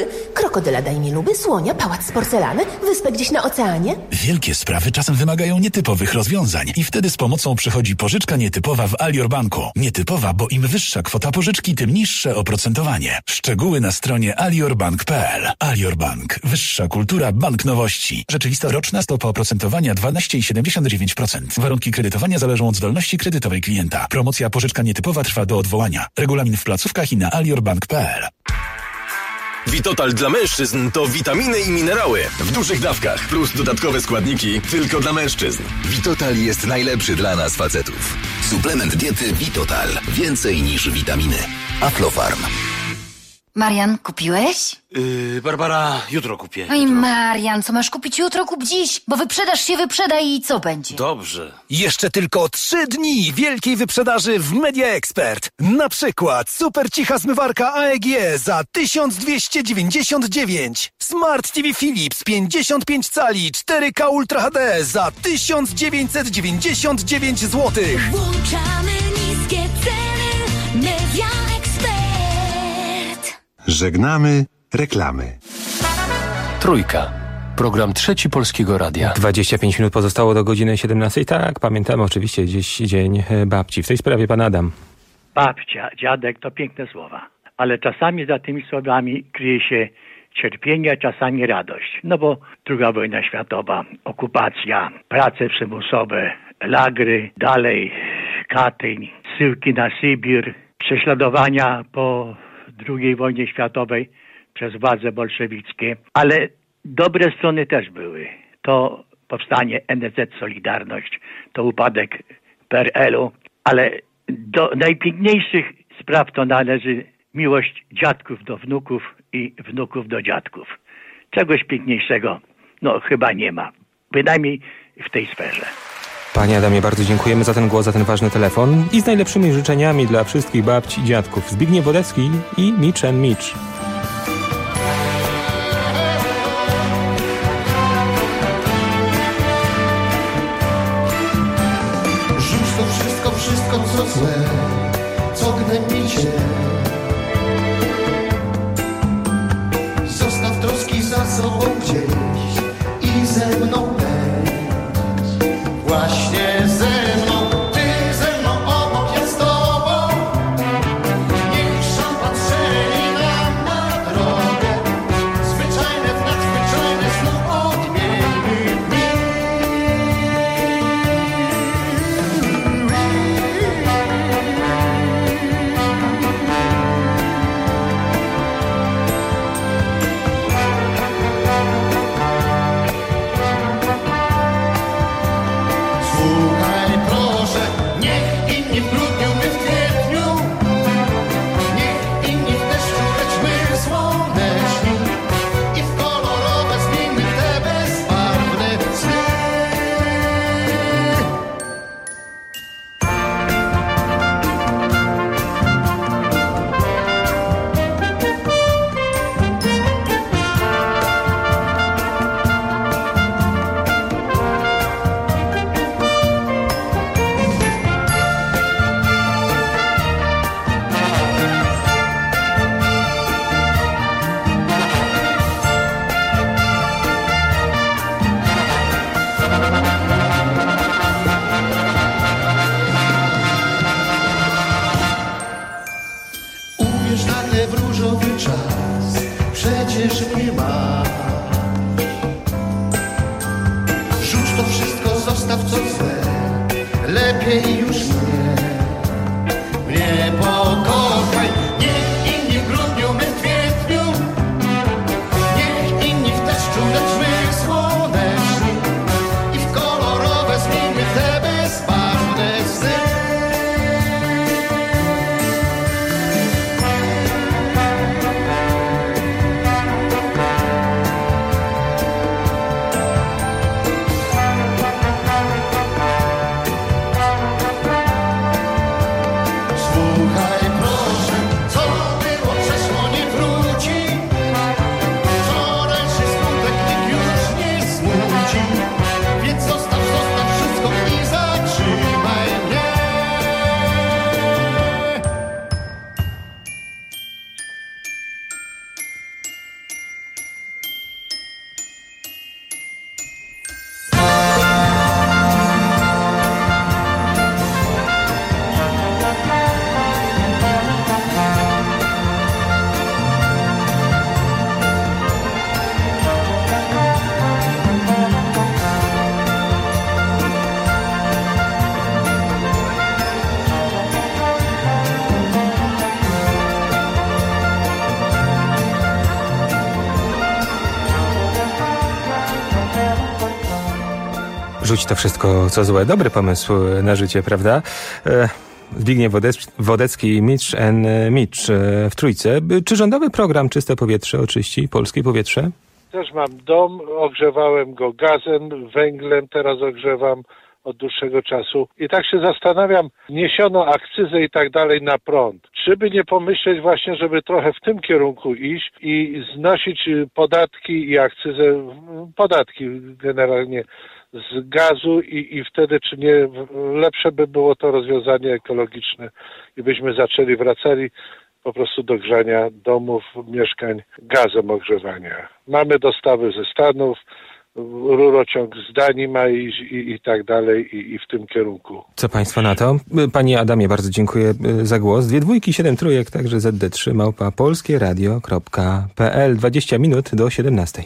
krokodyla daj mi luby, słonia, pałac z porcelany, wyspę gdzieś na oceanie? Wielkie sprawy czasem wymagają nietypowych rozwiązań i wtedy z pomocą przychodzi pożyczka nietypowa w Alior Banku. Nietypowa, bo im wyższa kwota pożyczki, tym niższe oprocentowanie. Szczegóły na stronie aliorbank kropka p l. Alior Bank. Wyższa kultura bank nowości. Rzeczywista roczna stopa oprocentowania dwanaście przecinek siedemdziesiąt dziewięć procent. Warunki kredytowania zależą od zdolności kredytowej klienta. Promocja pożyczka nietypowa trwa do odwołania. Regulamin w placówkach i na aliorbank kropka p l. Vitotal dla mężczyzn to witaminy i minerały w dużych dawkach plus dodatkowe składniki tylko dla mężczyzn. Vitotal jest najlepszy dla nas facetów. Suplement diety Vitotal. Więcej niż witaminy. Aflofarm. Marian, kupiłeś? Yy, Barbara, jutro kupię. Oj, Marian, co masz kupić jutro, kup dziś, bo wyprzedaż się wyprzeda i co będzie? Dobrze. Jeszcze tylko trzy dni wielkiej wyprzedaży w Media Expert. Na przykład super cicha zmywarka A E G za tysiąc dwieście dziewięćdziesiąt dziewięć. Smart T V Philips pięćdziesiąt pięć cali cztery K Ultra H D za tysiąc dziewięćset dziewięćdziesiąt dziewięć złotych. Włączamy niskie ceny. Media Expert. Żegnamy reklamy. Trójka. Program Trzeci Polskiego Radia. dwadzieścia pięć minut pozostało do godziny siedemnastej. Tak, pamiętamy oczywiście dziś Dzień Babci. W tej sprawie pan Adam. Babcia, dziadek to piękne słowa, ale czasami za tymi słowami kryje się cierpienie, a czasami radość. No bo druga wojna światowa, okupacja, prace przymusowe, lagry, dalej Katyń, zsyłki na Sybir, prześladowania po drugiej wojnie światowej przez władze bolszewickie, ale dobre strony też były. To powstanie N S Z Solidarność, to upadek P R L-u, ale do najpiękniejszych spraw to należy miłość dziadków do wnuków i wnuków do dziadków. Czegoś piękniejszego no chyba nie ma, bynajmniej w tej sferze. Panie Adamie, bardzo dziękujemy za ten głos, za ten ważny telefon i z najlepszymi życzeniami dla wszystkich babci i dziadków. Zbigniew Wodecki i Mitch and Mitch. Rzuć to wszystko, wszystko co złe, co gnębi cię. Zostaw troski za sobą gdzieś i ze mną będź. Właśnie ze mną, ty ze mną, obok jest tobą. Niech szampan strzeli nam na drogę. Zwyczajne w nadzwyczajne znów odmienimy dni. Rzuć to wszystko, co złe. Dobry pomysł na życie, prawda? E, Zbigniew Wodecki i Mitch and Mitch w Trójce. Czy rządowy program Czyste Powietrze oczyści polskie powietrze? Też mam dom, ogrzewałem go gazem, węglem, teraz ogrzewam od dłuższego czasu. I tak się zastanawiam, niesiono akcyzę i tak dalej na prąd. Czy by nie pomyśleć właśnie, żeby trochę w tym kierunku iść i znosić podatki i akcyzę, podatki generalnie z gazu i, i wtedy czy nie lepsze by było to rozwiązanie ekologiczne i byśmy zaczęli, wracali po prostu do grzania domów, mieszkań gazem ogrzewania. Mamy dostawy ze Stanów, rurociąg z Danii ma iść i, i tak dalej i, i w tym kierunku. Co państwo na to? Panie Adamie, bardzo dziękuję za głos. Dwie dwójki, siedem trójek, także zet de trzy małpa polskieradio kropka pe el. dwadzieścia minut do siedemnastej.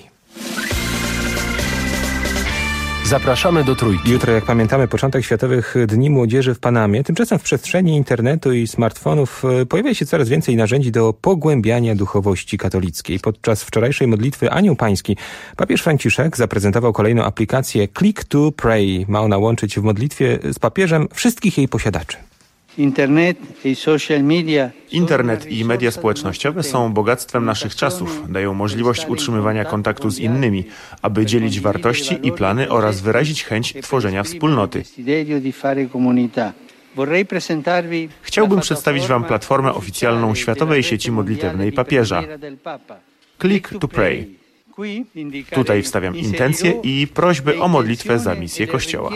Zapraszamy do Trójki. Jutro, jak pamiętamy, początek Światowych Dni Młodzieży w Panamie. Tymczasem w przestrzeni internetu i smartfonów pojawia się coraz więcej narzędzi do pogłębiania duchowości katolickiej. Podczas wczorajszej modlitwy Anioł Pański papież Franciszek zaprezentował kolejną aplikację Click to Pray. Ma ona łączyć w modlitwie z papieżem wszystkich jej posiadaczy. Internet i social media. Internet i media społecznościowe są bogactwem naszych czasów. Dają możliwość utrzymywania kontaktu z innymi, aby dzielić wartości i plany oraz wyrazić chęć tworzenia wspólnoty. Chciałbym przedstawić Wam platformę oficjalną Światowej Sieci Modlitewnej Papieża. Click to Pray. Tutaj wstawiam intencje i prośby o modlitwę za misję Kościoła.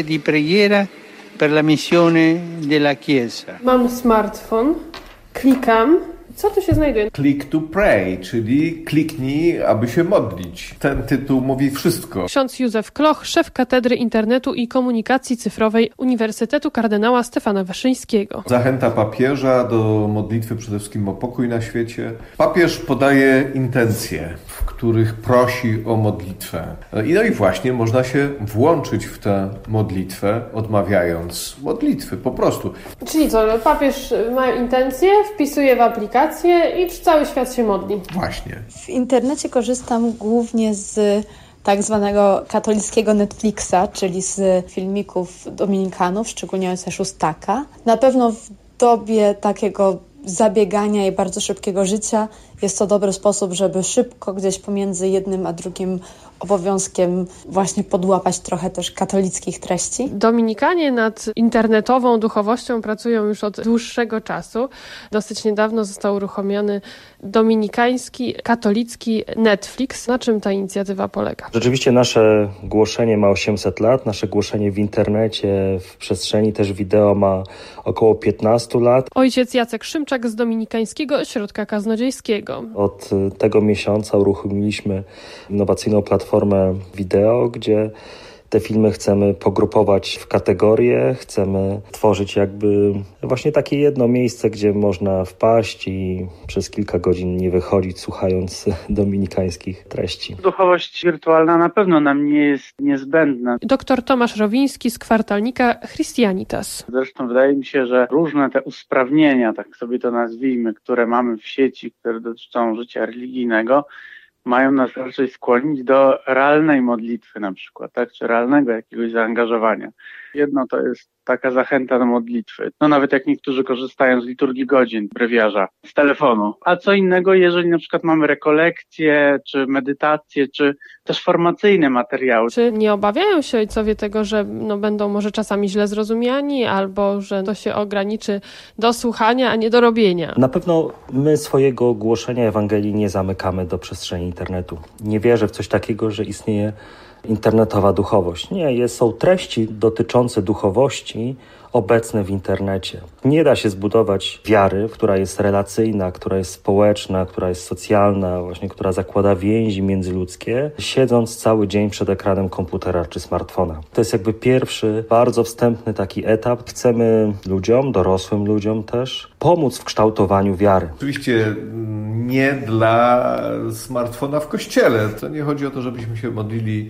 Per la missione della Chiesa. Mam smartfon, klikam. Co tu się znajduje? Click to pray, czyli kliknij, aby się modlić. Ten tytuł mówi wszystko. Ksiądz Józef Kloch, szef Katedry Internetu i Komunikacji Cyfrowej Uniwersytetu Kardynała Stefana Wyszyńskiego. Zachęta papieża do modlitwy przede wszystkim o pokój na świecie. Papież podaje intencje, w których prosi o modlitwę. I no i właśnie można się włączyć w tę modlitwę, odmawiając modlitwy, po prostu. Czyli co, papież ma intencje, wpisuje w aplikację i cały świat się modli. Właśnie. W internecie korzystam głównie z tak zwanego katolickiego Netflixa, czyli z filmików dominikanów, szczególnie ojca Szóstaka. Na pewno w dobie takiego zabiegania i bardzo szybkiego życia jest to dobry sposób, żeby szybko gdzieś pomiędzy jednym a drugim obowiązkiem właśnie podłapać trochę też katolickich treści. Dominikanie nad internetową duchowością pracują już od dłuższego czasu. Dosyć niedawno został uruchomiony dominikański, katolicki Netflix. Na czym ta inicjatywa polega? Rzeczywiście nasze głoszenie ma osiemset lat, nasze głoszenie w internecie, w przestrzeni też wideo ma około piętnaście lat. Ojciec Jacek Szymczak z Dominikańskiego Ośrodka Kaznodziejskiego. Od tego miesiąca uruchomiliśmy innowacyjną platformę wideo, gdzie te filmy chcemy pogrupować w kategorie, chcemy tworzyć jakby właśnie takie jedno miejsce, gdzie można wpaść i przez kilka godzin nie wychodzić, słuchając dominikańskich treści. Duchowość wirtualna na pewno nam nie jest niezbędna. Doktor Tomasz Rowiński z kwartalnika Christianitas. Zresztą wydaje mi się, że różne te usprawnienia, tak sobie to nazwijmy, które mamy w sieci, które dotyczą życia religijnego, mają nas raczej skłonić do realnej modlitwy na przykład, tak, czy realnego jakiegoś zaangażowania. Jedno to jest taka zachęta do modlitwy. No nawet jak niektórzy korzystają z liturgii godzin, brewiarza, z telefonu. A co innego, jeżeli na przykład mamy rekolekcje, czy medytacje, czy też formacyjne materiały. Czy nie obawiają się ojcowie tego, że no, będą może czasami źle zrozumiani, albo że to się ograniczy do słuchania, a nie do robienia? Na pewno my swojego głoszenia Ewangelii nie zamykamy do przestrzeni internetu. Nie wierzę w coś takiego, że istnieje internetowa duchowość. Nie, jest, są treści dotyczące duchowości obecne w internecie. Nie da się zbudować wiary, która jest relacyjna, która jest społeczna, która jest socjalna, właśnie która zakłada więzi międzyludzkie, siedząc cały dzień przed ekranem komputera czy smartfona. To jest jakby pierwszy, bardzo wstępny taki etap. Chcemy ludziom, dorosłym ludziom też, pomóc w kształtowaniu wiary. Oczywiście nie dla smartfona w kościele. To nie chodzi o to, żebyśmy się modlili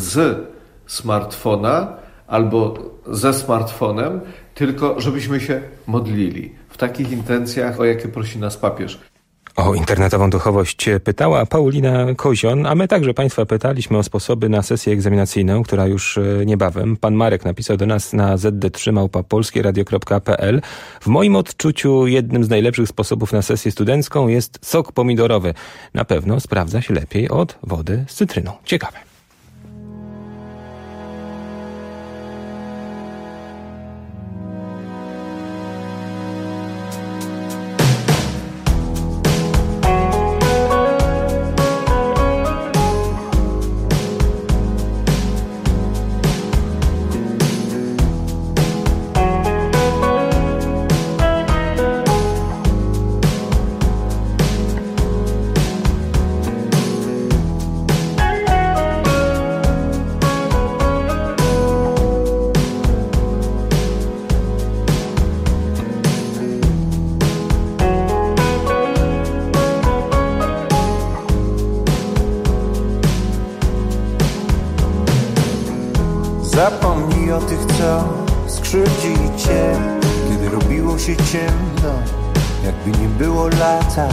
z smartfona albo ze smartfonem, tylko żebyśmy się modlili w takich intencjach, o jakie prosi nas papież. O internetową duchowość pytała Paulina Kozion, a my także Państwa pytaliśmy o sposoby na sesję egzaminacyjną, która już niebawem. Pan Marek napisał do nas na zet de trzy małpa polskieradio kropka pe el. W moim odczuciu jednym z najlepszych sposobów na sesję studencką jest sok pomidorowy. Na pewno sprawdza się lepiej od wody z cytryną. Ciekawe. Zapomnij o tych, co skrzywdzili cię, kiedy robiło się ciemno, jakby nie było lata.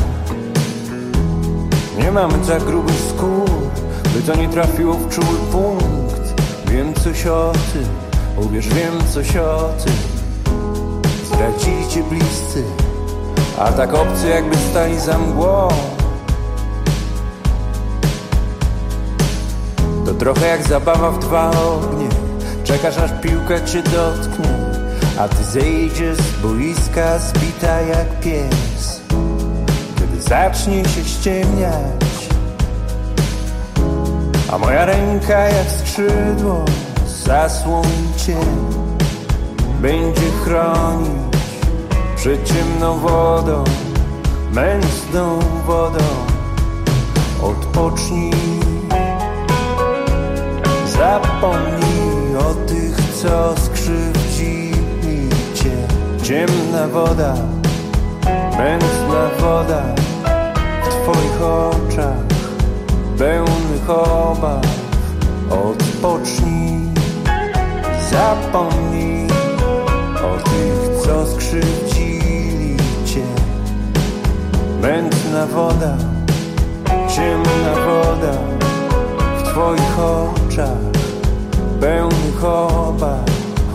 Nie mamy tak grubych skór, by to nie trafiło w czuły punkt. Wiem coś o tym, uwierz, wiem coś o tym. Zdradzili cię bliscy, a tak obcy, jakby stali za mgłą. To trochę jak zabawa w dwa ognie. Czekasz, aż piłka cię dotknie, a ty zejdziesz z boiska zbita jak pies. Kiedy zacznie się ściemniać, a moja ręka jak skrzydło zasłoni cię, będzie chronić przed ciemną wodą, mętną wodą. Odpocznij, zapomnij o tych, co skrzywdzili cię. Ciemna woda, mętna woda w twoich oczach pełnych obaw. Odpocznij, zapomnij o tych, co skrzywdzili cię. Mętna woda, ciemna woda w twoich oczach pełnych obaw.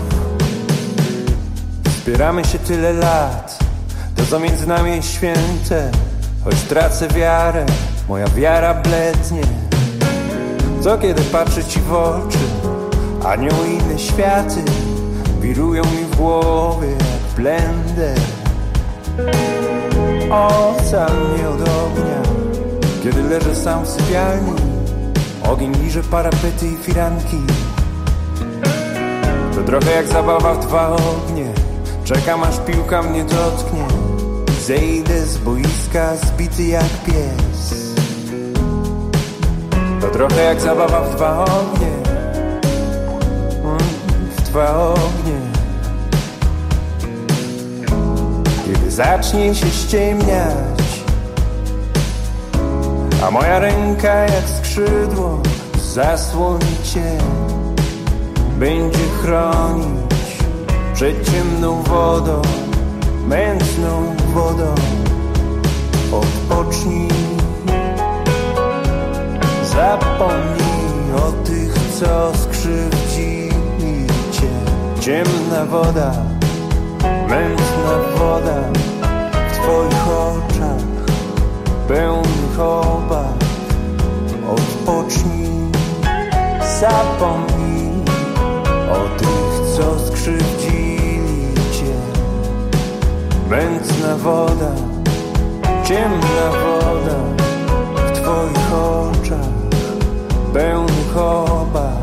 Wspieramy się tyle lat, to co między nami jest święte. Choć tracę wiarę, moja wiara blednie. Co kiedy patrzę ci w oczy, anioły i inne światy wirują mi w głowie jak blender. Ocal mnie od ognia, kiedy leżę sam w sypialni. Ogień liże parapety i firanki. To trochę jak zabawa w dwa ognie. Czekam, aż piłka mnie dotknie. Zejdę z boiska zbity jak pies. To trochę jak zabawa w dwa ognie. W dwa ognie. Kiedy zacznie się ściemniać, a moja ręka jak skrzydło zasłoni cię, będzie chronić przed ciemną wodą, mętną wodą. Odpocznij, zapomnij o tych, co skrzywdzili cię. Ciemna woda, mętna woda w twoich oczach pełnych obaw. Odpocznij, zapomnij o tych, co skrzywdzili cię. Mętna woda, ciemna woda w twoich oczach pełnych obaw.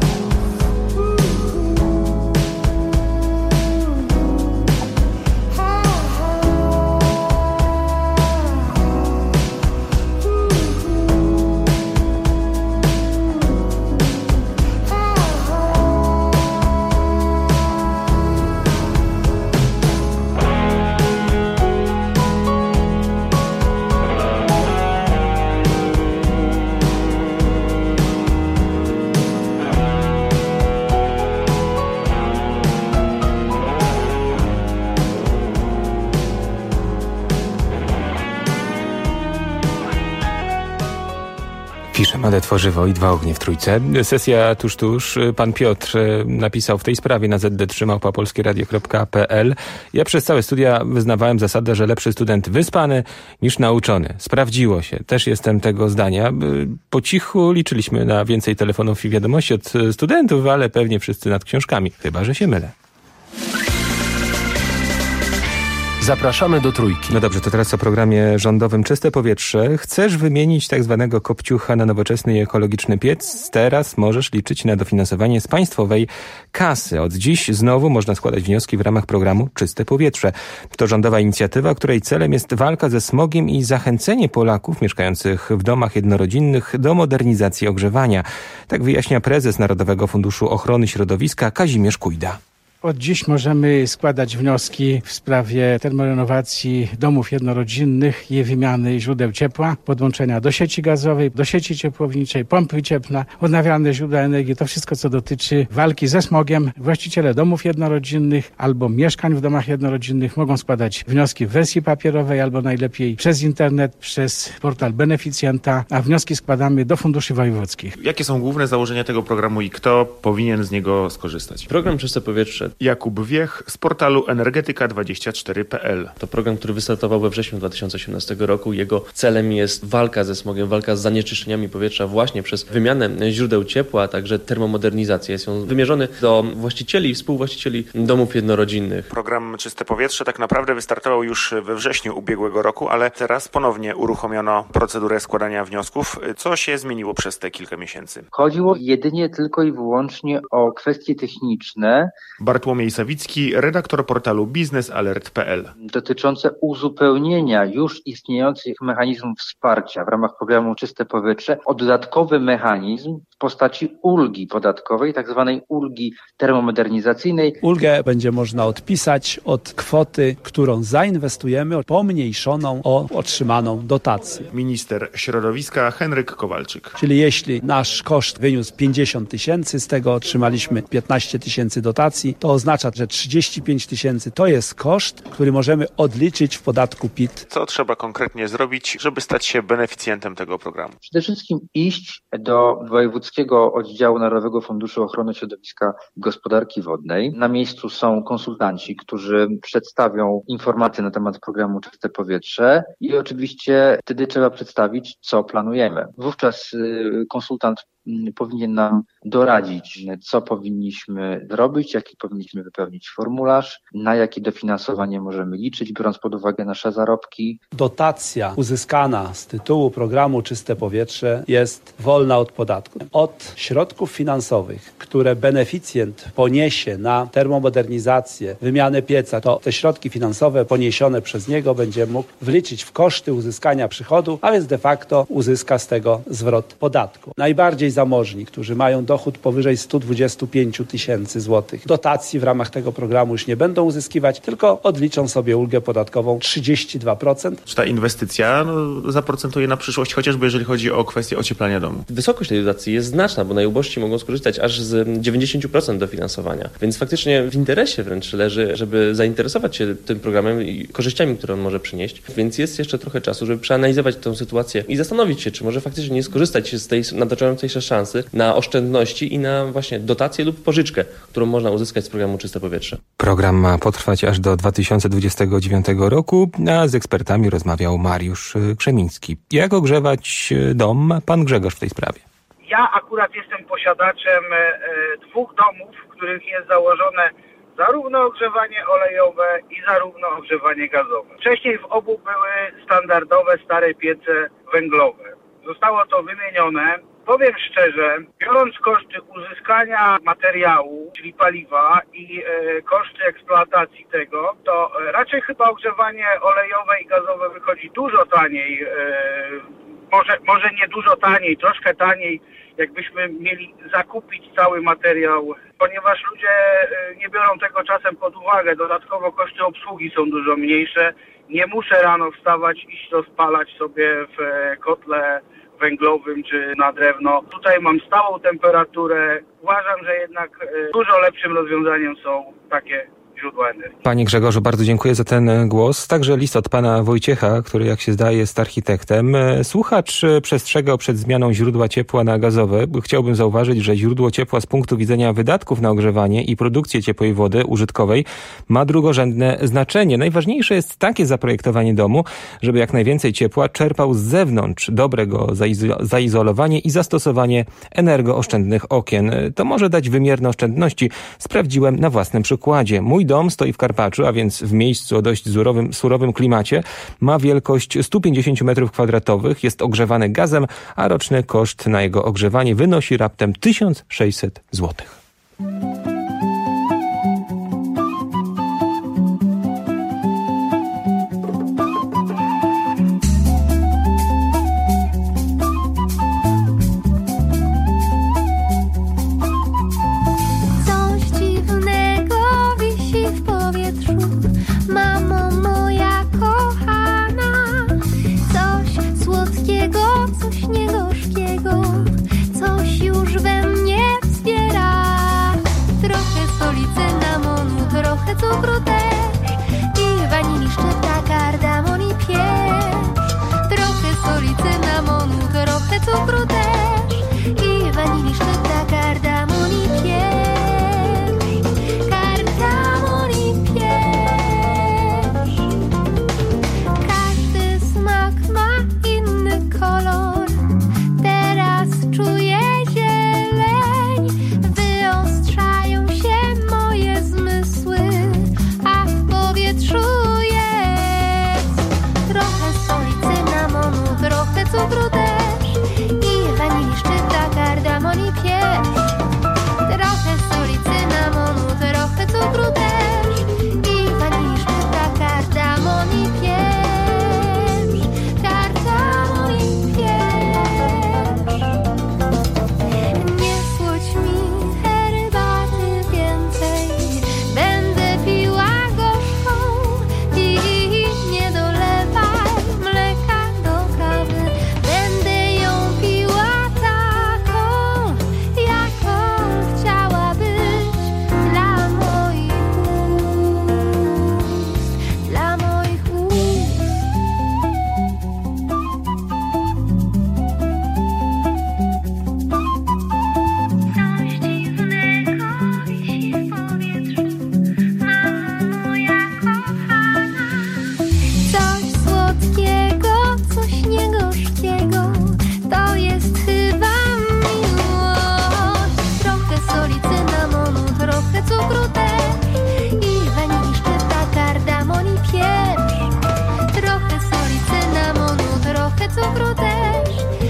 Pisze Młode Tworzywo i Dwa ognie w trójce. Sesja tuż, tuż. Pan Piotr napisał w tej sprawie na zet de trzy małpa polskie radio kropka pe el. Ja przez całe studia wyznawałem zasadę, że lepszy student wyspany niż nauczony. Sprawdziło się. Też jestem tego zdania. Po cichu liczyliśmy na więcej telefonów i wiadomości od studentów, ale pewnie wszyscy nad książkami. Chyba że się mylę. Zapraszamy do Trójki. No dobrze, to teraz o programie rządowym Czyste Powietrze. Chcesz wymienić tak zwanego kopciucha na nowoczesny i ekologiczny piec? Teraz możesz liczyć na dofinansowanie z państwowej kasy. Od dziś znowu można składać wnioski w ramach programu Czyste Powietrze. To rządowa inicjatywa, której celem jest walka ze smogiem i zachęcenie Polaków mieszkających w domach jednorodzinnych do modernizacji ogrzewania. Tak wyjaśnia prezes Narodowego Funduszu Ochrony Środowiska Kazimierz Kujda. Od dziś możemy składać wnioski w sprawie termorenowacji domów jednorodzinnych i wymiany źródeł ciepła, podłączenia do sieci gazowej, do sieci ciepłowniczej, pompy cieplna, odnawialne źródła energii. To wszystko, co dotyczy walki ze smogiem. Właściciele domów jednorodzinnych albo mieszkań w domach jednorodzinnych mogą składać wnioski w wersji papierowej albo najlepiej przez internet, przez portal beneficjenta, a wnioski składamy do funduszy wojewódzkich. Jakie są główne założenia tego programu i kto powinien z niego skorzystać? Program Czyste Powietrze. Jakub Wiech z portalu energetyka dwadzieścia cztery kropka pe el. To program, który wystartował we wrześniu dwa tysiące osiemnastego roku. Jego celem jest walka ze smogiem, walka z zanieczyszczeniami powietrza właśnie przez wymianę źródeł ciepła, a także termomodernizację. Jest on wymierzony do właścicieli i współwłaścicieli domów jednorodzinnych. Program Czyste Powietrze tak naprawdę wystartował już we wrześniu ubiegłego roku, ale teraz ponownie uruchomiono procedurę składania wniosków. Co się zmieniło przez te kilka miesięcy? Chodziło jedynie tylko i wyłącznie o kwestie techniczne. Bartłomiej Sawicki, redaktor portalu biznes alert kropka pe el. Dotyczące uzupełnienia już istniejących mechanizmów wsparcia w ramach programu Czyste Powietrze o dodatkowy mechanizm w postaci ulgi podatkowej, tak zwanej ulgi termomodernizacyjnej. Ulgę będzie można odpisać od kwoty, którą zainwestujemy, pomniejszoną o otrzymaną dotację. Minister środowiska Henryk Kowalczyk. Czyli jeśli nasz koszt wyniósł pięćdziesiąt tysięcy, z tego otrzymaliśmy piętnaście tysięcy dotacji, to oznacza, że trzydzieści pięć tysięcy to jest koszt, który możemy odliczyć w podatku P I T. Co trzeba konkretnie zrobić, żeby stać się beneficjentem tego programu? Przede wszystkim iść do Wojewódzkiego Oddziału Narodowego Funduszu Ochrony Środowiska i Gospodarki Wodnej. Na miejscu są konsultanci, którzy przedstawią informacje na temat programu Czyste Powietrze i oczywiście wtedy trzeba przedstawić, co planujemy. Wówczas konsultant powinien nam doradzić, co powinniśmy zrobić, jaki powinniśmy wypełnić formularz, na jakie dofinansowanie możemy liczyć, biorąc pod uwagę nasze zarobki. Dotacja uzyskana z tytułu programu Czyste Powietrze jest wolna od podatku. Od środków finansowych, które beneficjent poniesie na termomodernizację, wymianę pieca, to te środki finansowe poniesione przez niego będzie mógł wliczyć w koszty uzyskania przychodu, a więc de facto uzyska z tego zwrot podatku. Najbardziej zamożni, którzy mają dochód powyżej sto dwadzieścia pięć tysięcy złotych. Dotacji w ramach tego programu już nie będą uzyskiwać, tylko odliczą sobie ulgę podatkową trzydzieści dwa procent. Czy ta inwestycja no, zaprocentuje na przyszłość, chociażby jeżeli chodzi o kwestię ocieplania domu? Wysokość tej dotacji jest znaczna, bo najubożsi mogą skorzystać aż z dziewięćdziesiąt procent dofinansowania. Więc faktycznie w interesie wręcz leży, żeby zainteresować się tym programem i korzyściami, które on może przynieść. Więc jest jeszcze trochę czasu, żeby przeanalizować tę sytuację i zastanowić się, czy może faktycznie nie skorzystać z tej nadciągającej się szansy na oszczędności i na właśnie dotację lub pożyczkę, którą można uzyskać z programu Czyste Powietrze. Program ma potrwać aż do dwa tysiące dwudziestego dziewiątego roku, a z ekspertami rozmawiał Mariusz Krzemiński. Jak ogrzewać dom? Pan Grzegorz w tej sprawie. Ja akurat jestem posiadaczem dwóch domów, w których jest założone zarówno ogrzewanie olejowe i zarówno ogrzewanie gazowe. Wcześniej w obu były standardowe stare piece węglowe. Zostało to wymienione. Powiem szczerze, biorąc koszty uzyskania materiału, czyli paliwa i e, koszty eksploatacji tego, to raczej chyba ogrzewanie olejowe i gazowe wychodzi dużo taniej, e, może, może nie dużo taniej, troszkę taniej, jakbyśmy mieli zakupić cały materiał, ponieważ ludzie nie biorą tego czasem pod uwagę. Dodatkowo koszty obsługi są dużo mniejsze. Nie muszę rano wstawać, iść to spalać sobie w kotle węglowym czy na drewno. Tutaj mam stałą temperaturę. Uważam, że jednak dużo lepszym rozwiązaniem są takie źródła energii. Panie Grzegorzu, bardzo dziękuję za ten głos. Także list od pana Wojciecha, który jak się zdaje jest architektem. Słuchacz przestrzegał przed zmianą źródła ciepła na gazowe. Chciałbym zauważyć, że źródło ciepła z punktu widzenia wydatków na ogrzewanie i produkcję ciepłej wody użytkowej ma drugorzędne znaczenie. Najważniejsze jest takie zaprojektowanie domu, żeby jak najwięcej ciepła czerpał z zewnątrz, dobrego zaizolowanie i zastosowanie energooszczędnych okien. To może dać wymierne oszczędności. Sprawdziłem na własnym przykładzie. Mój dom stoi w Karpaczu, a więc w miejscu o dość surowym, surowym klimacie. Ma wielkość sto pięćdziesiąt metrów kwadratowych, jest ogrzewany gazem, a roczny koszt na jego ogrzewanie wynosi raptem tysiąc sześćset złotych. Cukru też i wanili, szczypta, kardamon i pieprz. Trochę soli, cynamonu, trochę cukru też i wanili, szczypta, kardamon i pieprz. Kardamon i pieprz. Każdy smak ma inny kolor. Teraz czuję zieleń. Wyostrzają się moje zmysły. Cukru też i wanili, szczypta, kardamon i pieprz. Trochę soli, cynamonu, trochę cukru też i wanili, szczypta, kardamon i pieprz. Kardamon i pieprz. Nie słodź mi herbaty więcej, będę piła gorzką i nie dolewaj mleka do kawy. Będę ją piła taką, jaką chciała być dla moich ust, dla moich ust. Coś dziwnego wisi w powietrzu, mamo moja kochana. Coś słodkiego, coś niegorzkiego, to jest chyba miłość. Trochę soli, cynamonu, trochę cukru też i wanili, szczypta, kardamon i pieprz. Trochę soli, cynamonu, trochę cukru też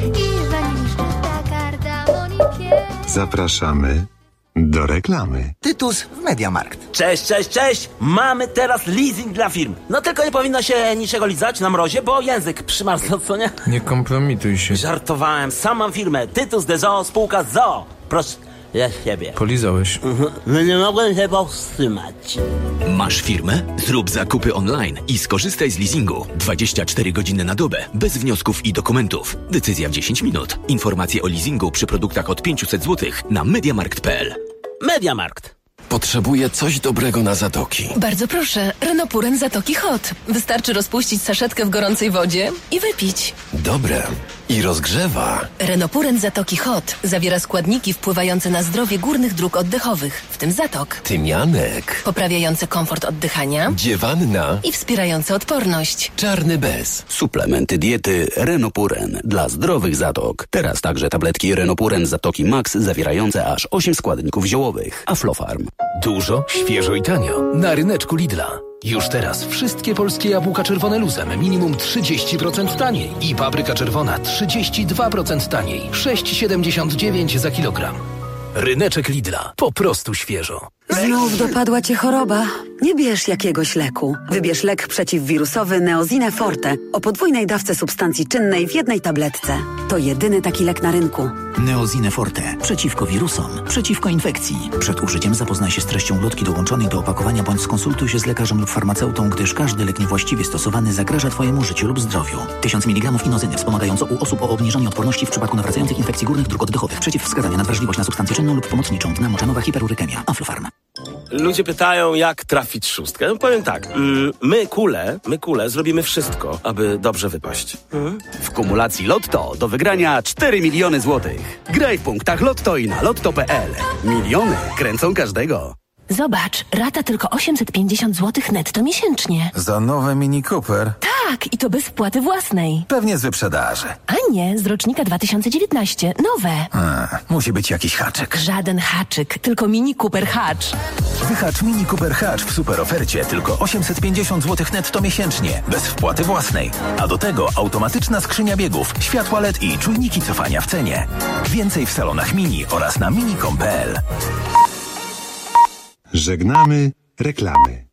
i wanili, szczypta, kardamon i pieprz. Zapraszamy do reklamy. Tytus w Mediamarkt. Cześć, cześć, cześć! Mamy teraz leasing dla firm. No tylko nie powinno się niczego lizać na mrozie, bo język przymarzł, co nie? Nie kompromituj się. Żartowałem. Sam mam firmę. Tytus de Zoo, spółka z Zoo. Proszę, ja siebie. Polizałeś. Mhm. No nie mogłem się powstrzymać. Masz firmę? Zrób zakupy online i skorzystaj z leasingu. dwadzieścia cztery godziny na dobę, bez wniosków i dokumentów. Decyzja w dziesięć minut. Informacje o leasingu przy produktach od pięćset złotych na mediamarkt kropka p l. Mediamarkt. Potrzebuję coś dobrego na zatoki. Bardzo proszę, Renopuren Zatoki Hot. Wystarczy rozpuścić saszetkę w gorącej wodzie i wypić. Dobre. I rozgrzewa. Renopuren Zatoki Hot zawiera składniki wpływające na zdrowie górnych dróg oddechowych, w tym zatok. Tymianek. Poprawiające komfort oddychania. Dziewanna. I wspierające odporność. Czarny bez. Suplementy diety Renopuren dla zdrowych zatok. Teraz także tabletki Renopuren Zatoki Max zawierające aż osiem składników ziołowych. Aflofarm. Dużo, świeżo i tanio. Na ryneczku Lidla. Już teraz wszystkie polskie jabłka czerwone luzem minimum trzydzieści procent taniej i papryka czerwona trzydzieści dwa procent taniej. sześć siedemdziesiąt dziewięć za kilogram. Ryneczek Lidla. Po prostu świeżo. Znów dopadła cię choroba? Nie bierz jakiegoś leku. Wybierz lek przeciwwirusowy Neozine Forte o podwójnej dawce substancji czynnej w jednej tabletce. To jedyny taki lek na rynku. Neozine Forte. Przeciwko wirusom. Przeciwko infekcji. Przed użyciem zapoznaj się z treścią ulotki dołączonej do opakowania bądź skonsultuj się z lekarzem lub farmaceutą, gdyż każdy lek niewłaściwie stosowany zagraża Twojemu życiu lub zdrowiu. tysiąc miligramów inozyny wspomagająco u osób o obniżonej odporności w przypadku nawracających infekcji górnych dróg oddechowych. Przeciwwskazania na wrażliwość na substancję czynną lub pomocniczą. Dna moczanowa hiperurykemia. Aflofarm. Ludzie pytają, jak trafić szóstkę. No powiem tak, mm, my kule, my kule zrobimy wszystko, aby dobrze wypaść. Mhm. W kumulacji Lotto do wygrania cztery miliony złotych. Graj w punktach Lotto i na lotto kropka p l. Miliony kręcą każdego. Zobacz, rata tylko osiemset pięćdziesiąt złotych netto miesięcznie. Za nowe Mini Cooper? Tak, i to bez wpłaty własnej. Pewnie z wyprzedaży. A nie, z rocznika dwa tysiące dziewiętnaście. Nowe. A, musi być jakiś haczyk. Żaden haczyk, tylko Mini Cooper Hatch. Wyhacz Mini Cooper Hatch w super ofercie. Tylko osiemset pięćdziesiąt złotych netto miesięcznie. Bez wpłaty własnej. A do tego automatyczna skrzynia biegów, światła L E D i czujniki cofania w cenie. Więcej w salonach Mini oraz na mini kropka com kropka p l. Żegnamy reklamy.